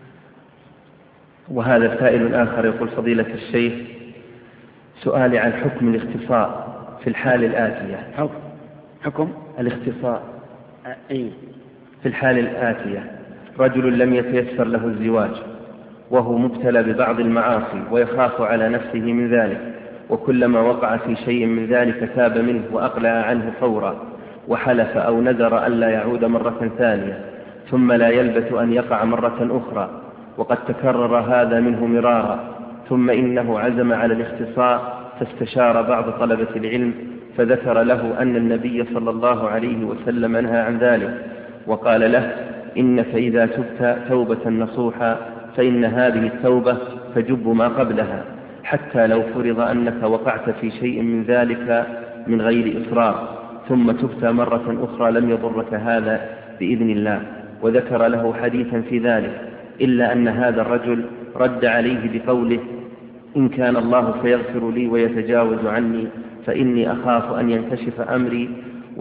وهذا سائل آخر يقول: فضيلة الشيخ، سؤالي عن حكم الاختصاء في الحال الآتية. حكم حكم الاختصاء أي في الحال الآتية: رجل لم يتيسر له الزواج وهو مبتلى ببعض المعاصي ويخاف على نفسه من ذلك، وكلما وقع في شيء من ذلك تاب منه وأقلع عنه فورا، وحلف أو نذر أن لا يعود مرة ثانية، ثم لا يلبث أن يقع مرة أخرى، وقد تكرر هذا منه مرارا، ثم إنه عزم على الاختصاء فاستشار بعض طلبة العلم فذكر له أن النبي صلى الله عليه وسلم نهى عن ذلك، وقال له: إنك إذا تبت توبة نصوحا فإن هذه التوبة تجب ما قبلها، حتى لو فرض أنك وقعت في شيء من ذلك من غير إصرار ثم تبت مرة أخرى لم يضرك هذا بإذن الله. وذكر له حديثا في ذلك، إلا أن هذا الرجل رد عليه بقوله: إن كان الله سيغفر لي ويتجاوز عني فإني أخاف أن ينكشف أمري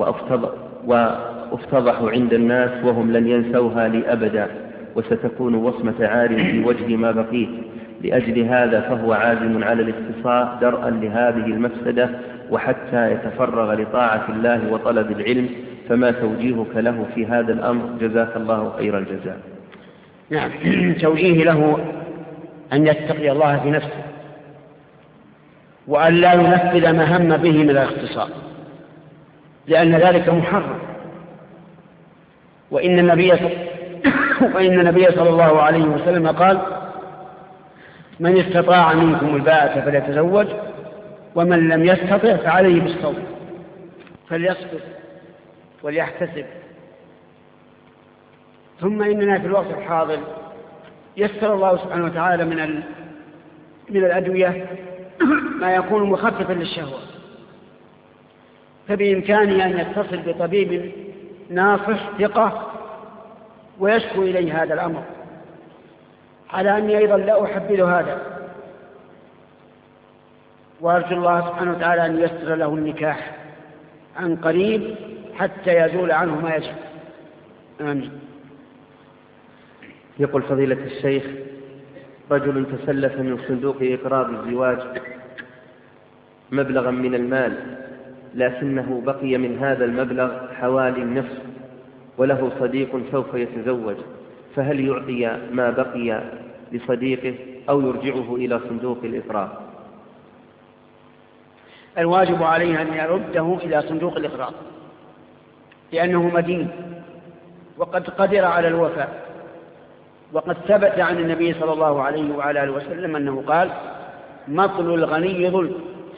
وأفتضح عند الناس وهم لن ينسوها لي أبدا، وستكون وصمة عار في وجه ما بقيت. لأجل هذا فهو عازم على الاختصاء درءا لهذه المفسدة وحتى يتفرغ لطاعة الله وطلب العلم، فما توجيهك له في هذا الأمر؟ جزاك الله خير الجزاء. نعم. توجيه له أن يتقي الله في نفسه، وأن لا ينفذ ما هم به من الاختصاص، لأن ذلك محرم. وإن النبي وإن النبي صلى الله عليه وسلم قال: من استطاع منكم الباءة فليتزوج، ومن لم يستطع فعليه بالصوم، فليصبر وليحتسب. ثم إننا في الوقت الحاضر يسر الله سبحانه وتعالى من ال... من الأدوية ما يكون مخففا للشهوة، فبإمكانه أن يتصل بطبيب ناصح ثقة ويشكو إليه هذا الأمر، على أني أيضا لا أحبذ هذا، وأرجو الله سبحانه وتعالى أن ييسر له النكاح عن قريب حتى يزول عنه ما يجب. آمين. يقول فضيلة الشيخ: رجل تسلف من صندوق إقراض الزواج مبلغا من المال، لكنه بقي من هذا المبلغ حوالي النصف، وله صديق سوف يتزوج، فهل يعطي ما بقي لصديقه أو يرجعه إلى صندوق الإقراض؟ الواجب عليه أن يرده إلى صندوق الإقراض، لأنه مدين وقد قدر على الوفاء، وقد ثبت عن النبي صلى الله عليه وعلى آله وسلم أنه قال: مطل الغني ظلم،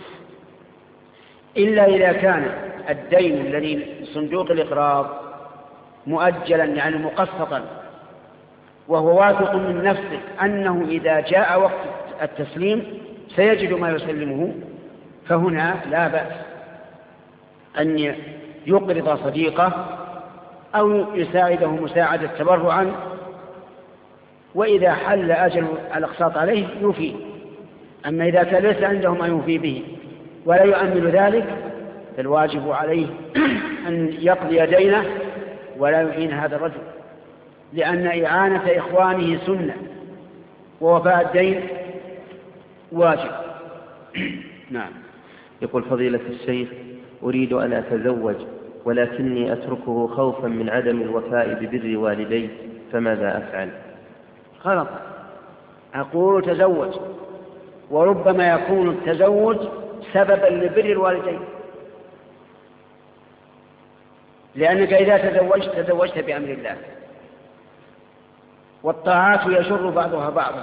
إلا إذا كان الدين الذي صندوق الإقراض مؤجلا يعني مقسطا، وهو واثق من نفسه أنه إذا جاء وقت التسليم سيجد ما يسلمه، فهنا لا بأس أن يقرض صديقه أو يساعده مساعدة تبرعا، وإذا حل أجل الأقساط عليه يوفي. أما إذا كان ليس عنده ما يوفي به ولا يؤمل ذلك، فالواجب عليه أن يقضي دينه ولا يعين هذا الرجل، لأن إعانة إخوانه سنة ووفاء الدين واجب. نعم. يقول فضيلة الشيخ: أريد أن أتزوج ولكني أتركه خوفا من عدم الوفاء ببر والدي، فماذا أفعل؟ غلط. أقول تزوج، وربما يكون التزوج سببا لبر الوالدين، لأنك إذا تزوجت تزوجت بأمر الله، والطاعات يجر بعضها بعضا،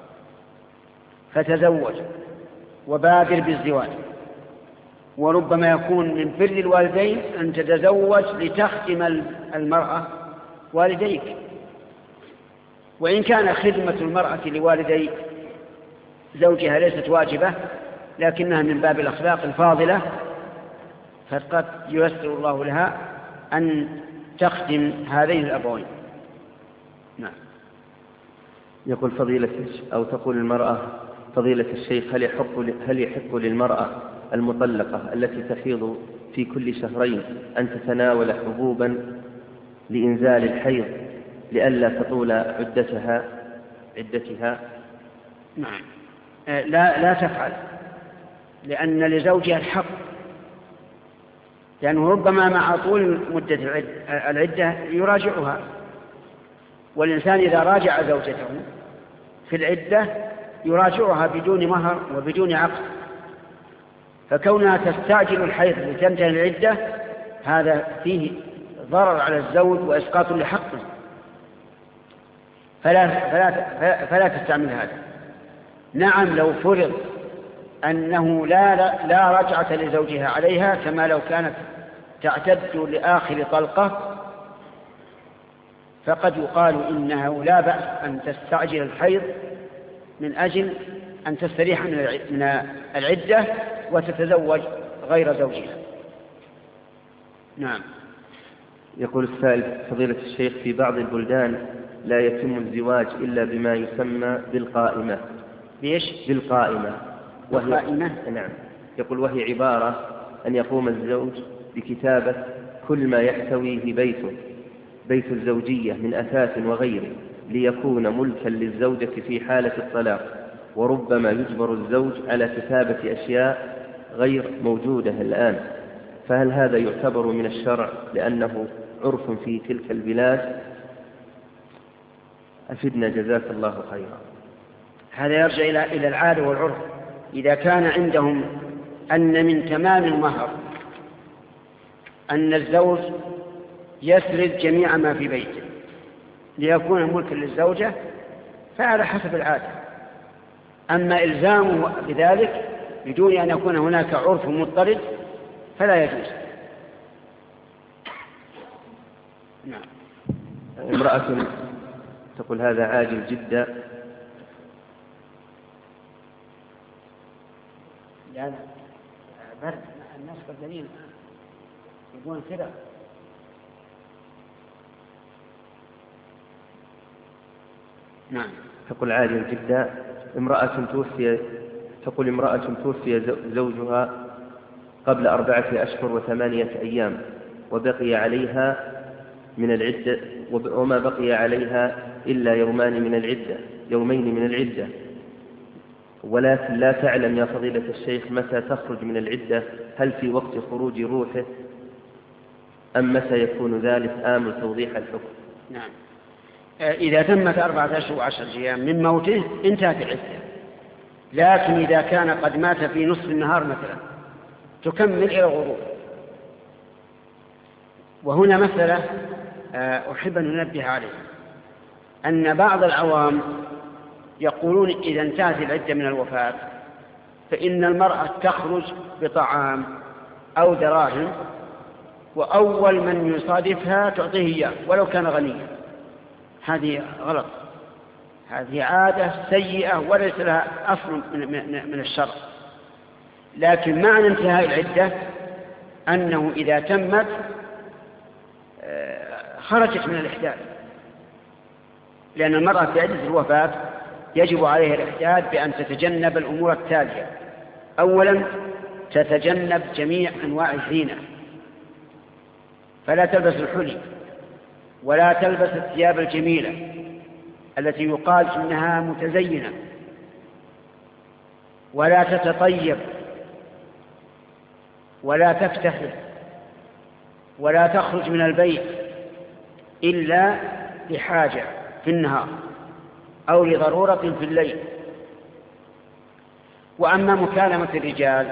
فتزوج وبادر بالزواج. وربما يكون من بر الوالدين أن تتزوج لتخدم المرأة والديك، وإن كان خدمة المرأة لوالدي زوجها ليست واجبة، لكنها من باب الأخلاق الفاضلة، فقد ييسر الله لها أن تخدم هذين الأبوين. نعم. يقول فضيلة أو تقول المرأة: فضيلة الشيخ، هل يحق هل يحق للمرأة المطلقة التي تحيض في كل شهرين أن تتناول حبوبا لإنزال الحيض لئلا تطول عدتها عدتها؟ نعم. لا لا تفعل، لأن لزوجها الحق، لأنه ربما مع طول مدة العدة يراجعها، والإنسان إذا راجع زوجته في العدة يراجعها بدون مهر وبدون عقد، فكونها تستعجل الحيض لتنتهي العدة هذا فيه ضرر على الزوج وإسقاط لحقه، فلا, فلا, فلا تستعمل هذا. نعم، لو فرض أنه لا, لا, لا رجعة لزوجها عليها، كما لو كانت تعتد لآخر طلقة، فقد يقال إنه لا بأس أن تستعجل الحيض من أجل أن تستريح من العدة وتتزوج غير زوجها. نعم. يقول السائل: فضيلة الشيخ، في بعض البلدان لا يتم الزواج إلا بما يسمى بالقائمة. بإيش؟ بالقائمة. بالقائمة؟ نعم. يقول: وهي عبارة أن يقوم الزوج بكتابة كل ما يحتويه بيته بيت الزوجية من أثاث وغيره، ليكون ملكا للزوجة في حالة الطلاق، وربما يجبر الزوج على كتابة أشياء غير موجودة الآن، فهل هذا يعتبر من الشرع لأنه عرف في تلك البلاد؟ أفدنا جزاك الله خيرا. هذا يرجع إلى إلى العادة والعرف. إذا كان عندهم أن من تمام المهر أن الزوج يسرد جميع ما في بيته ليكون ملكا للزوجة، فعلى حسب العادة. أما إلزامه بذلك بدون أن يكون هناك عرف مضطرد فلا يجوز. نعم. امرأة تقول: هذا عاجل جدا. لا برد، الناس قدرين يقولون كذا. نعم. تقول عالية جدا: امرأة توفي تقول امرأة توفي زوجها قبل أربعة أشهر وثمانية أيام وبقي عليها من العدة وما بقي عليها إلا يومان من العدة يومين من العدة، ولكن لا تعلم يا فضيلة الشيخ متى تخرج من العدة، هل في وقت خروج روحه أم متى يكون ذلك؟ آمل توضيح الحكم. نعم. إذا تمت أربعة أشهر وعشر أيام من موته انتهت العدة، لكن إذا كان قد مات في نصف النهار مثلا تكمل إلى الغروب. وهنا مسألة أحب أن ننبه عليها، أن بعض العوام يقولون إذا انتهت العدة من الوفاة فإن المرأة تخرج بطعام أو دراهم وأول من يصادفها تعطيه إياه ولو كان غنيا. هذه غلط، هذه عادة سيئة وليس لها أصل من الشرع. لكن معنى انتهاء العدة أنه إذا تمت خرجت من الإحداث، لأن المرأة في عدة الوفاة يجب عليها الإحداث بأن تتجنب الأمور التالية: أولا تتجنب جميع أنواع الزينة، فلا تلبس الحلي ولا تلبس الثياب الجميلة التي يقال إنها متزينة، ولا تتطيب ولا تفتخر ولا تخرج من البيت إلا لحاجة في النهار أو لضرورة في الليل. وأما مكالمة الرجال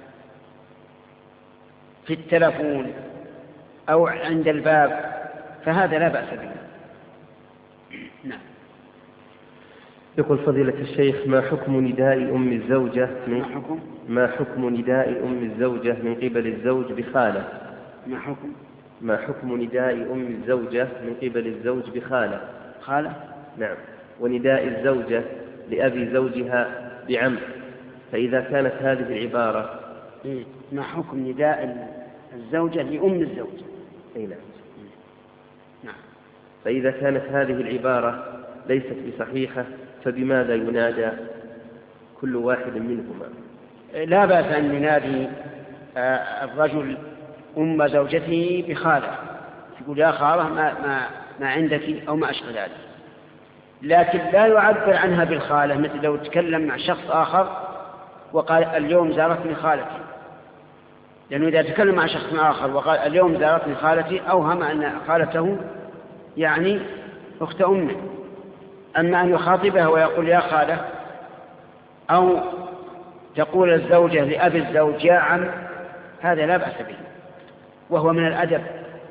في التلفون أو عند الباب فهذا لا بأس به. نعم. يقول فضيلة الشيخ: ما حكم نداء أم الزوجة من ما حكم ما حكم نداء أم الزوجة من قبل الزوج بخالة؟ ما حكم ما حكم نداء أم الزوجة من قبل الزوج بخالة؟ خالة. نعم. ونداء الزوجة لأبي زوجها بعم، فإذا كانت هذه العبارة إيه؟ ما حكم نداء الزوجة لأم الزوج؟ أي نعم. نعم. فإذا كانت هذه العبارة ليست بصحيحة فبماذا ينادى كل واحد منهما؟ لا بأس أن ينادي الرجل أم زوجته بخالة، يقول: يا خالة ما, ما, ما عندك أو ما أشغل ذلك، لكن لا يعبر عنها بالخالة، مثل لو تكلم مع شخص آخر وقال: اليوم زارتني خالتي، لأنه إذا تكلم مع شخص آخر وقال: اليوم زارتني خالتي أوهم أن خالته يعني أخت أمه. أما أن يخاطبها ويقول: يا خالة، أو تقول الزوجة لأبي الزوج: يا عم، هذا لا بأس به وهو من الأدب.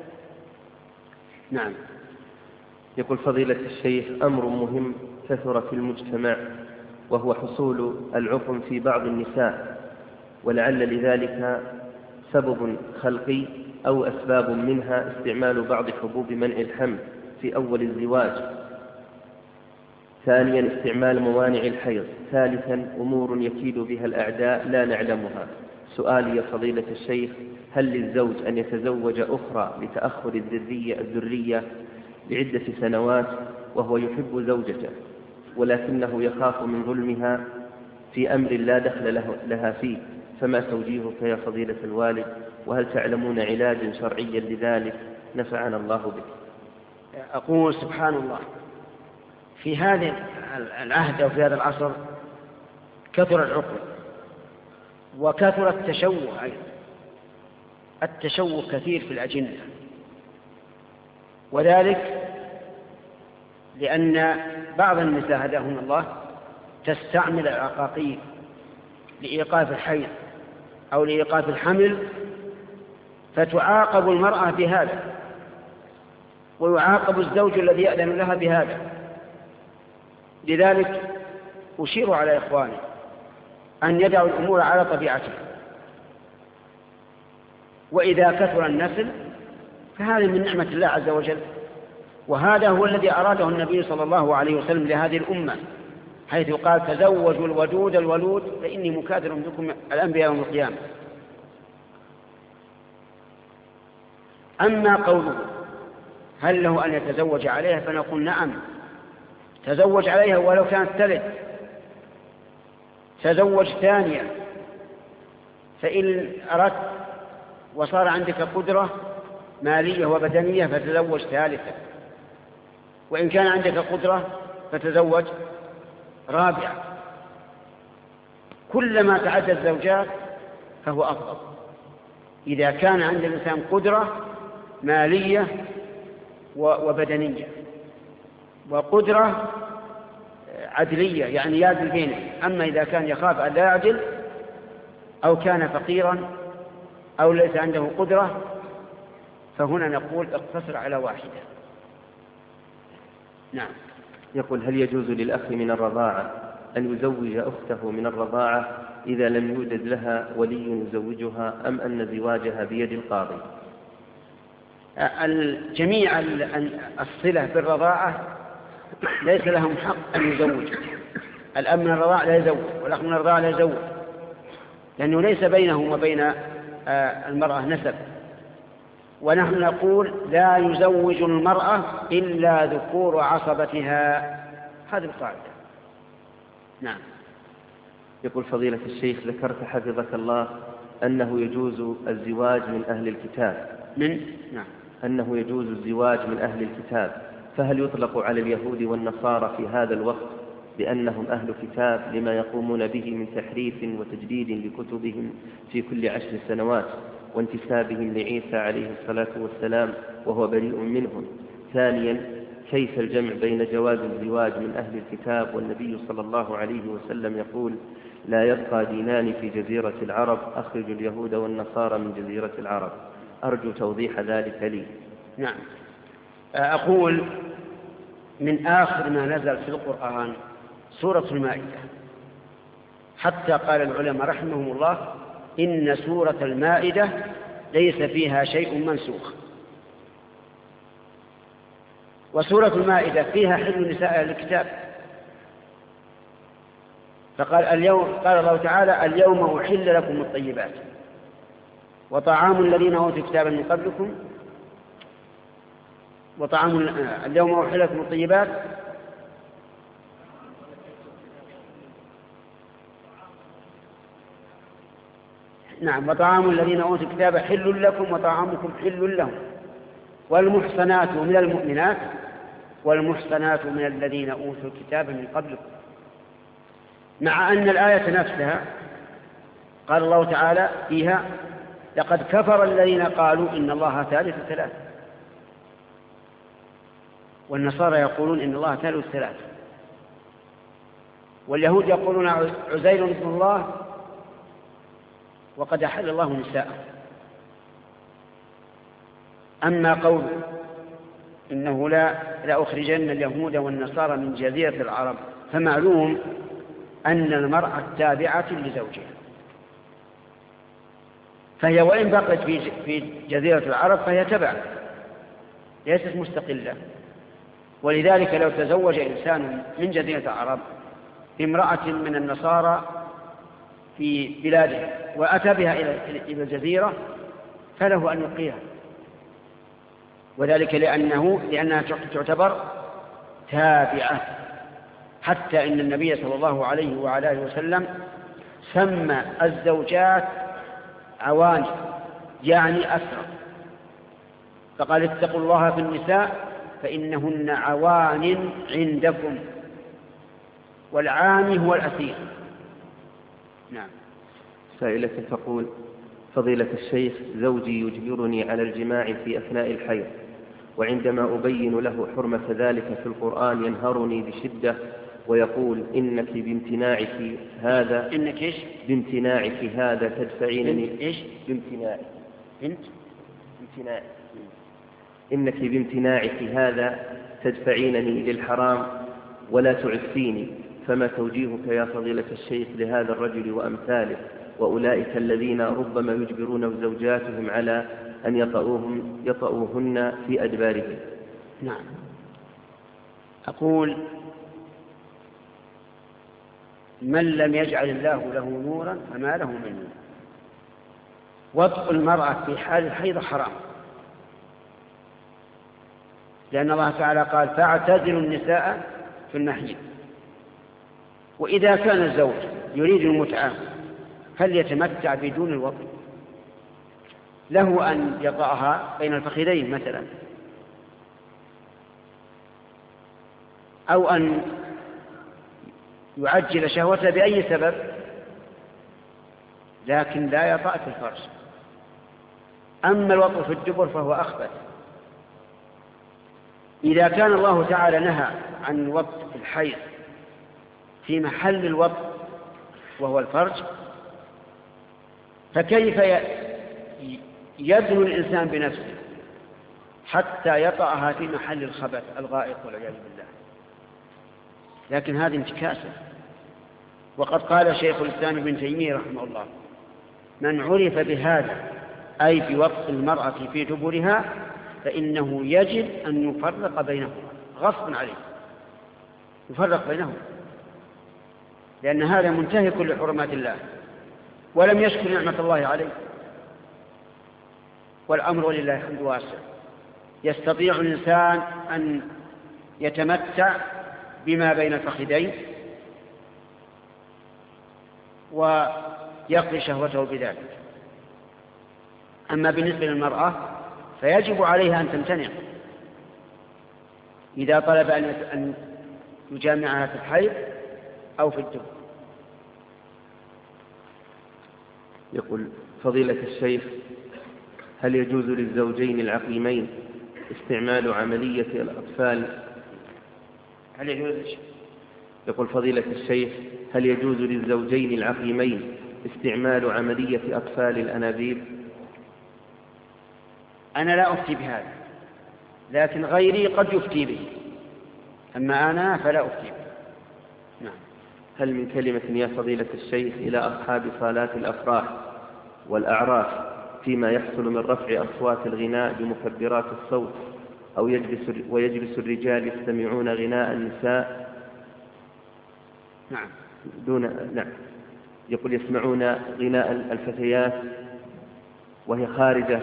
نعم. يقول فضيلة الشيخ: أمر مهم كثر في المجتمع وهو حصول العقم في بعض النساء، ولعل لذلك سبب خلقي أو أسباب منها استعمال بعض حبوب منع الحمل في أول الزواج، ثانيا استعمال موانع الحيض، ثالثا أمور يكيد بها الأعداء لا نعلمها. سؤالي يا فضيلة الشيخ: هل للزوج أن يتزوج أخرى لتأخر الذرية, الذرية لعدة سنوات وهو يحب زوجته ولكنه يخاف من ظلمها في أمر لا دخل له لها فيه؟ فما توجيهك يا فضيلة الوالد؟ وهل تعلمون علاجا شرعيا لذلك؟ نفعنا الله بك. أقول: سبحان الله، في هذا العهد وفي هذا العصر كثر العقل وكثر التشوه أيضا. التشوه كثير في الأجنة، وذلك لأن بعض النساء هداهم الله تستعمل العقاقير لإيقاف الحيض أو لإيقاف الحمل، فتعاقب المرأة بهذا ويعاقب الزوج الذي يأذن لها بهذا. لذلك أشير على إخواني أن يدعوا الأمور على طبيعتها، وإذا كثر النسل فهذا من نعمة الله عز وجل، وهذا هو الذي أراده النبي صلى الله عليه وسلم لهذه الأمة، حيث قال: تزوجوا الودود الولود فإني مكاثر بكم الأنبياء يوم القيامة. أما قوله هل له أن يتزوج عليها، فنقول: نعم، تزوج عليها ولو كانت تلد، تزوج ثانية، فإن أردت وصار عندك قدرة مالية وبدنية فتزوج ثالثة، وإن كان عندك قدرة فتزوج رابعة. كلما تعدد الزوجات فهو أفضل إذا كان عند الإنسان قدرة مالية وبدنية وقدرة عدلية، يعني يعدل بينهم. أما إذا كان يخاف أن لا يعدل أو كان فقيرا أو ليس عنده قدرة فهنا نقول اقتصر على واحدة. نعم. يقول: هل يجوز للأخ من الرضاعة أن يزوج أخته من الرضاعة إذا لم يوجد لها ولي يزوجها، أم أن زواجها بيد القاضي؟ الجميع الصلة بالرضاعة ليس لهم حق أن يزوج. الأب من الرضاعة لا يزوج والأخ من الرضاعة لا يزوج، لأنه ليس بينهم وبين المرأة نسب. ونحن نقول لا يزوج المرأة إلا ذكور عصبتها، هذه القاعدة. نعم. يقول: فضيلة الشيخ، ذكرت حفظك الله أنه يجوز الزواج من أهل الكتاب من نعم أنه يجوز الزواج من أهل الكتاب، فهل يطلق على اليهود والنصارى في هذا الوقت بأنهم أهل كتاب لما يقومون به من تحريف وتجديد لكتبهم في كل عشر سنوات وانتسابهم لعيسى عليه الصلاة والسلام وهو بريء منهم؟ ثانيا، كيف الجمع بين جواز الزواج من أهل الكتاب والنبي صلى الله عليه وسلم يقول: لا يبقى دينان في جزيرة العرب، أخرجوا اليهود والنصارى من جزيرة العرب؟ أرجو توضيح ذلك لي. نعم. أقول من آخر ما نزل في القرآن سورة المائدة، حتى قال العلماء رحمهم الله إن سورة المائدة ليس فيها شيء منسوخ. وسورة المائدة فيها حل نساء الكتاب، فقال اليوم قال الله تعالى: اليوم أحل لكم الطيبات وطعام الذين أوتوا الكتاب من قبلكم وطعام اليوم أحل لكم الطيبات نعم وطعام الذين أوتوا الكتاب حل لكم وطعامكم حل لهم والمحصنات من المؤمنات والمحصنات من الذين أوتوا الكتاب من قبلكم. مع أن الآية نفسها قال الله تعالى فيها: لقد كفر الذين قالوا إن الله ثالث ثلاث، والنصارى يقولون إن الله ثالث ثلاث، واليهود يقولون عزير ابن الله وقد أحل الله نساءه. أما قول إنه لا لأخرجن اليهود والنصارى من جزيرة العرب، فمعلوم أن المرأة تابعة لزوجها، فهي وإن بقت في جزيرة العرب فهي تبع ليست مستقلة. ولذلك لو تزوج إنسان من جزيرة العرب امرأة من النصارى في بلاده وأتى بها إلى الجزيرة فله أن يلقيها، وذلك لأنه لأنها تعتبر تابعة. حتى إن النبي صلى الله عليه وعلى آله وسلم سمى الزوجات عوان، يعني أسرى، فقال: اتقوا الله في النساء فإنهن عوان عندكم، والعاني هو الأسير. نعم. سائلة تقول: فضيلة الشيخ، زوجي يجبرني على الجماع في أثناء الحيض، وعندما أبين له حرمة ذلك في القرآن ينهرني بشدة ويقول: إنك بامتناعك هذا إنك إيش؟ بامتناعك هذا تدفعينني إيش؟ بامتناعك أنت بامتناعك إنك بامتناعك هذا تدفعينني للحرام ولا تعفيني، فما توجيهك يا فضيلة الشيخ لهذا الرجل وأمثاله وأولئك الذين ربما يجبرون زوجاتهم على أن يطؤوهم يطؤوهن في أدبارهم؟ نعم. أقول: من لم يجعل الله له نورا فما له من نور. وطء المرأة في حال الحيض حرام، لأن الله تعالى قال: فاعتزلوا النساء في المحيط. وإذا كان الزوج يريد المتعة فليتمتع بدون الوطء، له أن يضعها بين الفخذين مثلا، أو أن يعجل شهوته بأي سبب، لكن لا يطأ في الفرج. أما الوطء في الدبر فهو أخبث. إذا كان الله تعالى نهى عن الوطء في الحيض في محل الوطء وهو الفرج، فكيف يدنو الإنسان بنفسه حتى يطأها في محل الخبث الغائط والعياذ بالله؟ لكن هذه انتكاسة. وقد قال شيخ الإسلام ابن تيمية رحمه الله: من عرف بهذا أي بوطء المرأة في دبرها فإنه يجب أن يفرق بينهما غصبا عليه، يفرق بينهما، لأن هذا منتهك لحرمات الله ولم يشكر نعمة الله عليه. والأمر ولله الحمد واسع، يستطيع الإنسان أن يتمتع بما بين الفخذين ويقضي شهوته بذلك. أما بالنسبة للمرأة فيجب عليها أن تمتنع إذا طلب أن يجامعها في الحيض أو في الدبر. يقول فضيلة الشيخ: هل يجوز للزوجين العقيمين استعمال عملية الأطفال؟ هل يجوز؟ يقول فضيلة الشيخ: هل يجوز للزوجين العقيمين استعمال عملية أطفال الأنابيب؟ أنا لا أفتي بهذا، لكن غيري قد يفتي به، أما أنا فلا أفتي به. نعم. هل من كلمة يا فضيلة الشيخ إلى أصحاب صالات الأفراح والأعراس فيما يحصل من رفع أصوات الغناء بمكبرات الصوت، أو يجلس ويجلس الرجال يستمعون غناء النساء؟ نعم. دون نعم. يقول يسمعون غناء الفتيات وهي خارجة،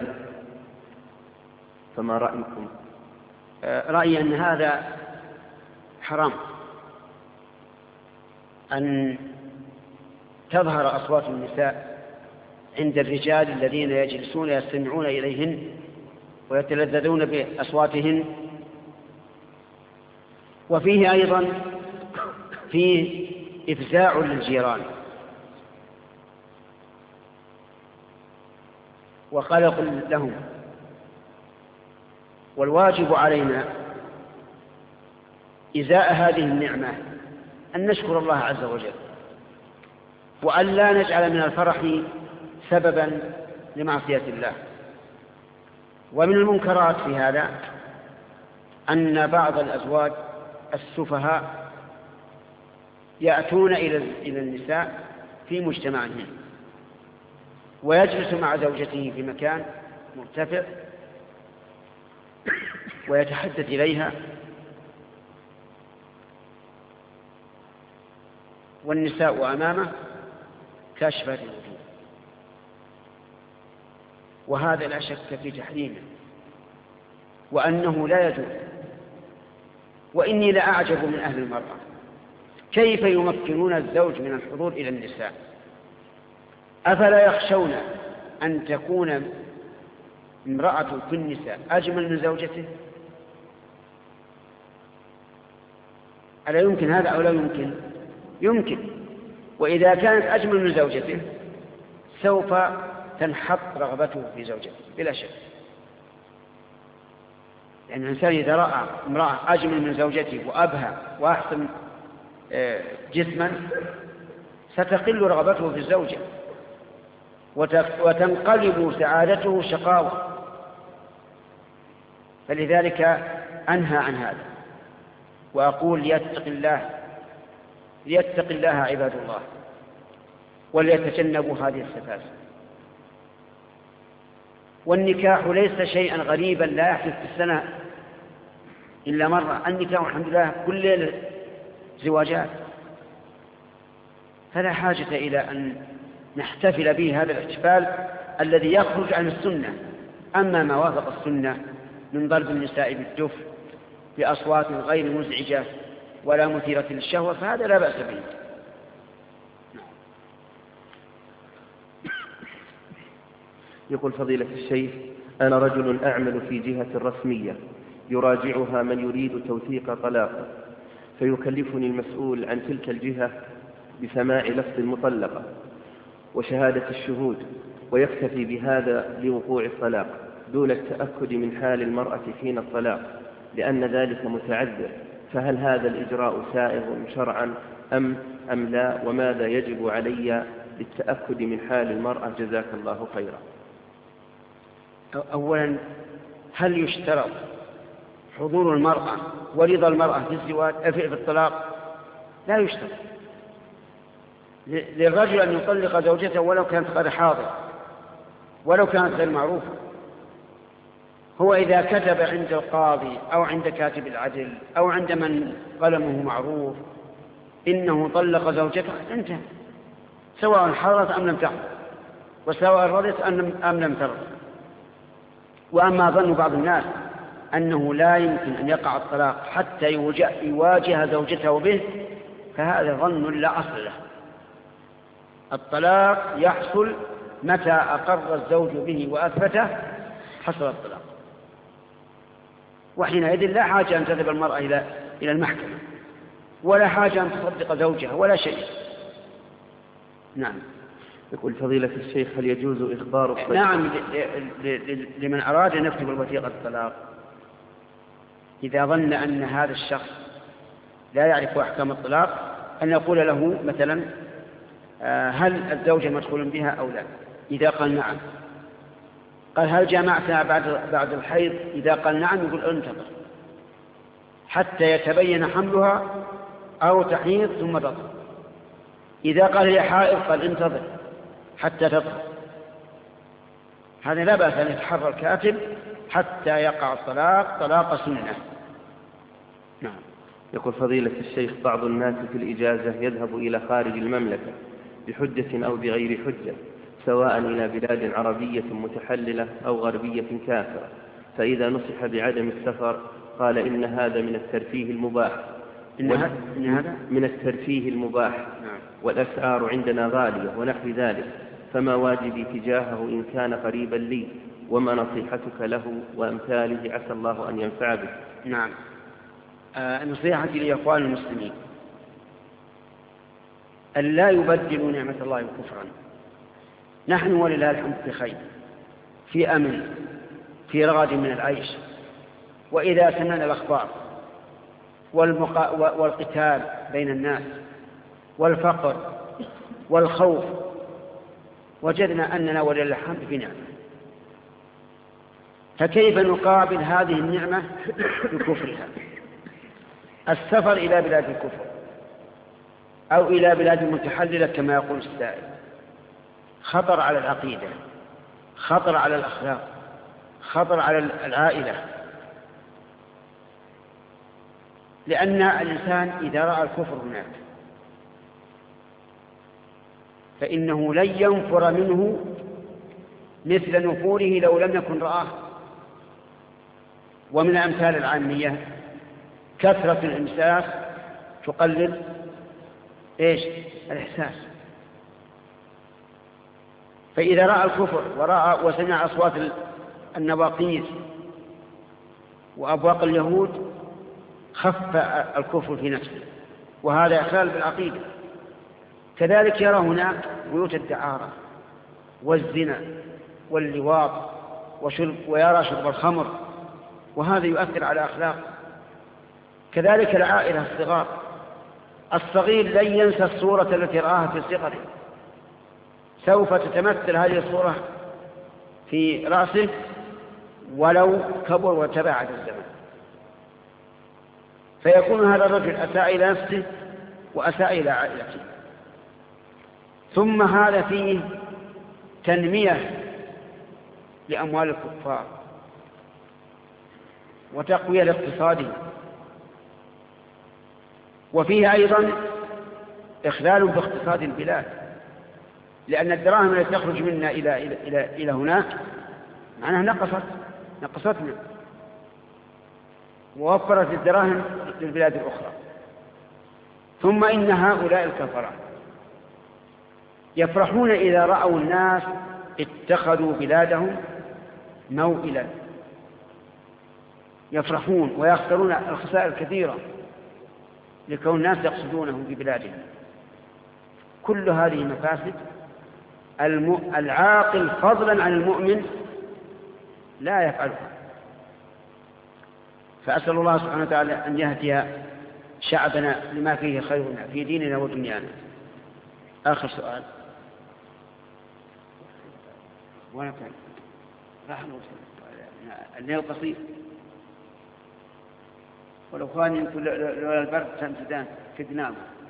فما رأيكم؟ رأيي أن هذا حرام، أن تظهر أصوات النساء عند الرجال الذين يجلسون يستمعون إليهن ويتلذذون بأصواتهن. وفيه أيضا فيه إفزاع للجيران وقلق لهم. والواجب علينا إزاء هذه النعمة أن نشكر الله عز وجل، وأن لا نجعل من الفرح سببا لمعصية الله. ومن المنكرات في هذا أن بعض الأزواج السفهاء يأتون إلى النساء في مجتمعهم ويجلس مع زوجته في مكان مرتفع ويتحدث إليها، والنساء أمامه كاشفات الوجوه، وهذا لا شك في تحريمه وأنه لا يجوز. وإني لأعجب من أهل المرأة كيف يمكنون الزوج من الحضور إلى النساء. أفلا يخشون أن تكون امرأة في النساء أجمل من زوجته؟ ألا يمكن هذا أو لا يمكن؟ يمكن. وإذا كانت أجمل من زوجته سوف تنحط رغبته في زوجته بلا شك، لأن الإنسان إذا رأى امرأة أجمل من زوجته وأبهى وأحسن جسما ستقل رغبته في الزوجة وتنقلب سعادته شقاوة. فلذلك أنهى عن هذا وأقول ليتق الله ليتق الله عباد الله وليتجنبوا هذه السفاسف. والنكاح ليس شيئا غريبا لا يحدث في السنة إلا مرة. النكاح الحمد لله كل ليلة زواجات، فلا حاجة إلى أن نحتفل به هذا الاحتفال الذي يخرج عن السنة. أما ما وافق السنة من ضرب النساء بالدف بأصوات غير مزعجة ولا مثيرة للشهوة فهذا لا بأس به. يقول فضيلة الشيخ: أنا رجل أعمل في جهة رسمية يراجعها من يريد توثيق طلاقه، فيكلفني المسؤول عن تلك الجهة بسماع لفظ المطلقة وشهادة الشهود، ويكتفي بهذا لوقوع الطلاق دون التأكد من حال المرأة حين الطلاق لأن ذلك متعذر، فهل هذا الإجراء سائغ شرعا أم, أم لا؟ وماذا يجب علي للتأكد من حال المرأة؟ جزاك الله خيرا. أولا، هل يشترط حضور المرأة ورضا المرأة في الزواج في الطلاق؟ لا يشترط. للرجل أن يطلق زوجته ولو كانت غير حاضرة، ولو كانت غير معروفة. هو إذا كتب عند القاضي أو عند كاتب العدل أو عند من قلمه معروف إنه طلق زوجته انتهى، سواء حضرت أم لم تحضر، وسواء رضت أم لم ترض. وأما ظن بعض الناس أنه لا يمكن أن يقع الطلاق حتى يواجه زوجته به، فهذا ظن لا أصل له. الطلاق يحصل متى أقر الزوج به وأثبته حصل الطلاق، وحينئذ لا حاجة أن تذهب المرأة إلى إلى المحكمة، ولا حاجة أن تصدق زوجها ولا شيء. نعم. يقول فضيلة الشيخ: هل يجوز إخبار الطلاق؟ نعم، لمن أراد أن يكتب الوثيقة الطلاق إذا ظن أن هذا الشخص لا يعرف أحكام الطلاق أن يقول له مثلا: هل الزوجة مدخول بها أو لا؟ إذا قال نعم. قال: هل جامعتها بعد بعد الحيض؟ إذا قال نعم يقول: انتظر حتى يتبين حملها أو تحيض ثم تطهر. إذا قال هي حائض قال: انتظر حتى تطهر. هذا لا بأس أن يتحرى الكاتب حتى يقع الطلاق طلاق سنة. نعم. يقول فضيلة الشيخ: بعض الناس في الإجازة يذهب إلى خارج المملكة بحجة أو بغير حجة، سواء إلى بلاد عربية متحللة أو غربية كافرة، فإذا نصح بعدم السفر قال إن هذا من الترفيه المباح. إن هذا من الترفيه المباح. نعم. والأسعار عندنا غالية ونحو ذلك، فما واجبي تجاهه إن كان قريبا لي؟ وما نصيحتك له وأمثاله؟ عسى الله أن ينفع به. نعم. آه نصيحتي لإخوان المسلمين أن لا يبدلوا نعمة الله كفرا. نحن ولله الحمد بخير، في أمن، في رغد من العيش. وإذا سمعنا الأخبار والمقا... والقتال بين الناس والفقر والخوف وجدنا أننا ولله الحمد في نعمة، فكيف نقابل هذه النعمة بكفرها؟ السفر إلى بلاد الكفر أو إلى بلاد متحللة كما يقول السائل خطر على العقيدة، خطر على الأخلاق، خطر على العائلة، لأن الإنسان إذا رأى الكفر هناك فإنه لن ينفر منه مثل نفوره لو لم يكن رآه. ومن الأمثال العامية كثرة الإمساس تقلل إيش؟ الإحساس. فإذا رأى الكفر ورأى وسمع أصوات النواقيس وأبواق اليهود خف الكفر في نفسه، وهذا إخلال بالعقيدة. كذلك يرى هناك بيوت الدعارة والزنا واللواط وشرب ويرى شرب الخمر، وهذا يؤثر على أخلاق. كذلك العائلة الصغار، الصغير لن ينسى الصورة التي رآها في صغره، سوف تتمثل هذه الصورة في رأسه ولو كبر وتباعد الزمن، فيكون هذا الرجل أساء إلى نفسه وأساء إلى عائلته. ثم هذا فيه تنمية لأموال الكفار وتقوية لاقتصادهم، وفيه أيضا إخلال باقتصاد البلاد، لأن الدراهم التي تخرج منا إلى, إلى, إلى, إلى هناك معناها نقصت نقصتنا ووفرت الدراهم للبلاد الأخرى. ثم إن هؤلاء الكفرة يفرحون إذا رأوا الناس اتخذوا بلادهم موئلا، يفرحون ويخسرون الخسائر الكثيرة لكون الناس يقصدونهم في بلادهم. كل هذه مفاسد العاقل فضلا عن المؤمن لا يفعلها. فأسأل الله سبحانه وتعالى أن يهدي شعبنا لما فيه خيرنا في ديننا ودنيانا. آخر سؤال. وانا كان راح نوصل الليل قصير، ولو كان يمكن لولا البرد تنسدان كدناه.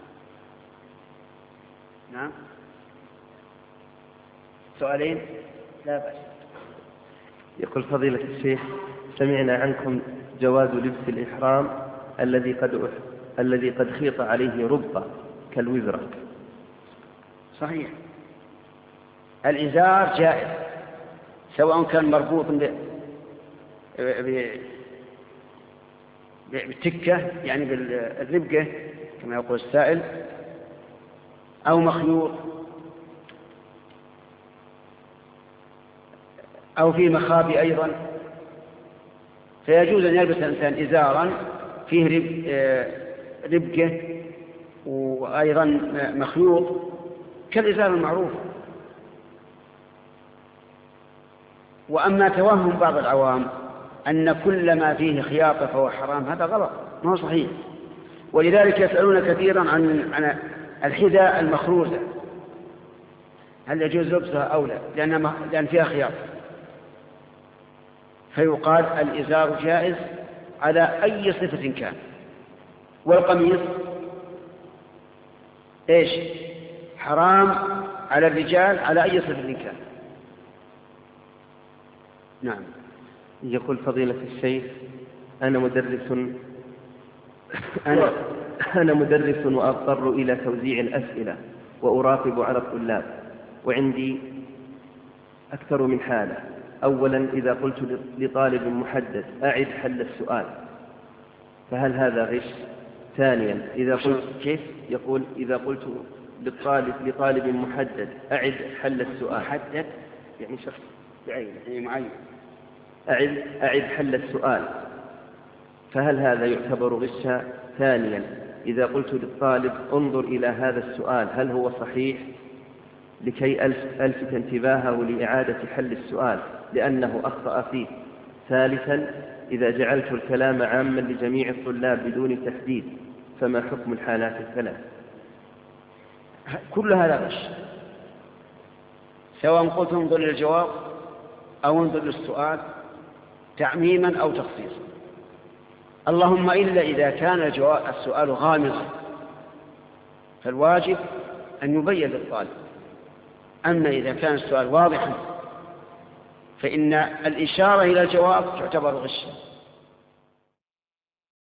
نعم، سؤالين لا بأس. يقول فضيلة الشيخ: سمعنا عنكم جواز لبس الإحرام الذي قد الذي قد خيط عليه ربطة كالوزرة. صحيح، الإزار جائز سواء كان مربوط بالتكة يعني بالربقة كما يقول السائل، أو مخيوط، أو في مخابي أيضا، فيجوز أن يلبس الإنسان إزارا فيه ربقة وأيضا مخيوط كالإزار المعروف. وأما توهم بعض العوام أن كل ما فيه خياطة فهو حرام، هذا غلط، ما هو صحيح. ولذلك يسألون كثيرا عن عن الحذاء المخروزة، هل يجوز لبسها أو لا، لأن لأن فيها خياطة، فيقال الإزار جائز على أي صفة كان. والقميص إيش؟ حرام على الرجال على أي صفة كان. نعم. يقول فضيلة الشيخ: أنا مدرس أنا, أنا مدرس وأضطر إلى توزيع الأسئلة وأراقب على الطلاب، وعندي أكثر من حالة. أولا، إذا قلت لطالب محدد أعد حل السؤال فهل هذا غش؟ ثانيا، إذا قلت كيف يقول إذا قلت للطالب لطالب محدد أعد حل السؤال، محدد يعني شخص بعينه معين، أعد أعد حل السؤال فهل هذا يعتبر غشا؟ ثانيا، إذا قلت للطالب انظر إلى هذا السؤال هل هو صحيح لكي ألفت انتباهه لإعادة حل السؤال لأنه أخطأ فيه. ثالثا، إذا جعلت الكلام عاما لجميع الطلاب بدون تحديد فما حكم الحالات الثلاث؟ كل هذا غش، سواء قلت انظر للجواب أو انظر للسؤال تعميما أو تخصيصا. اللهم إلا إذا كان الجواب السؤال غامضا فالواجب أن يبين للطالب. أما إذا كان السؤال واضحا فإن الإشارة إلى الجواب تعتبر غشا.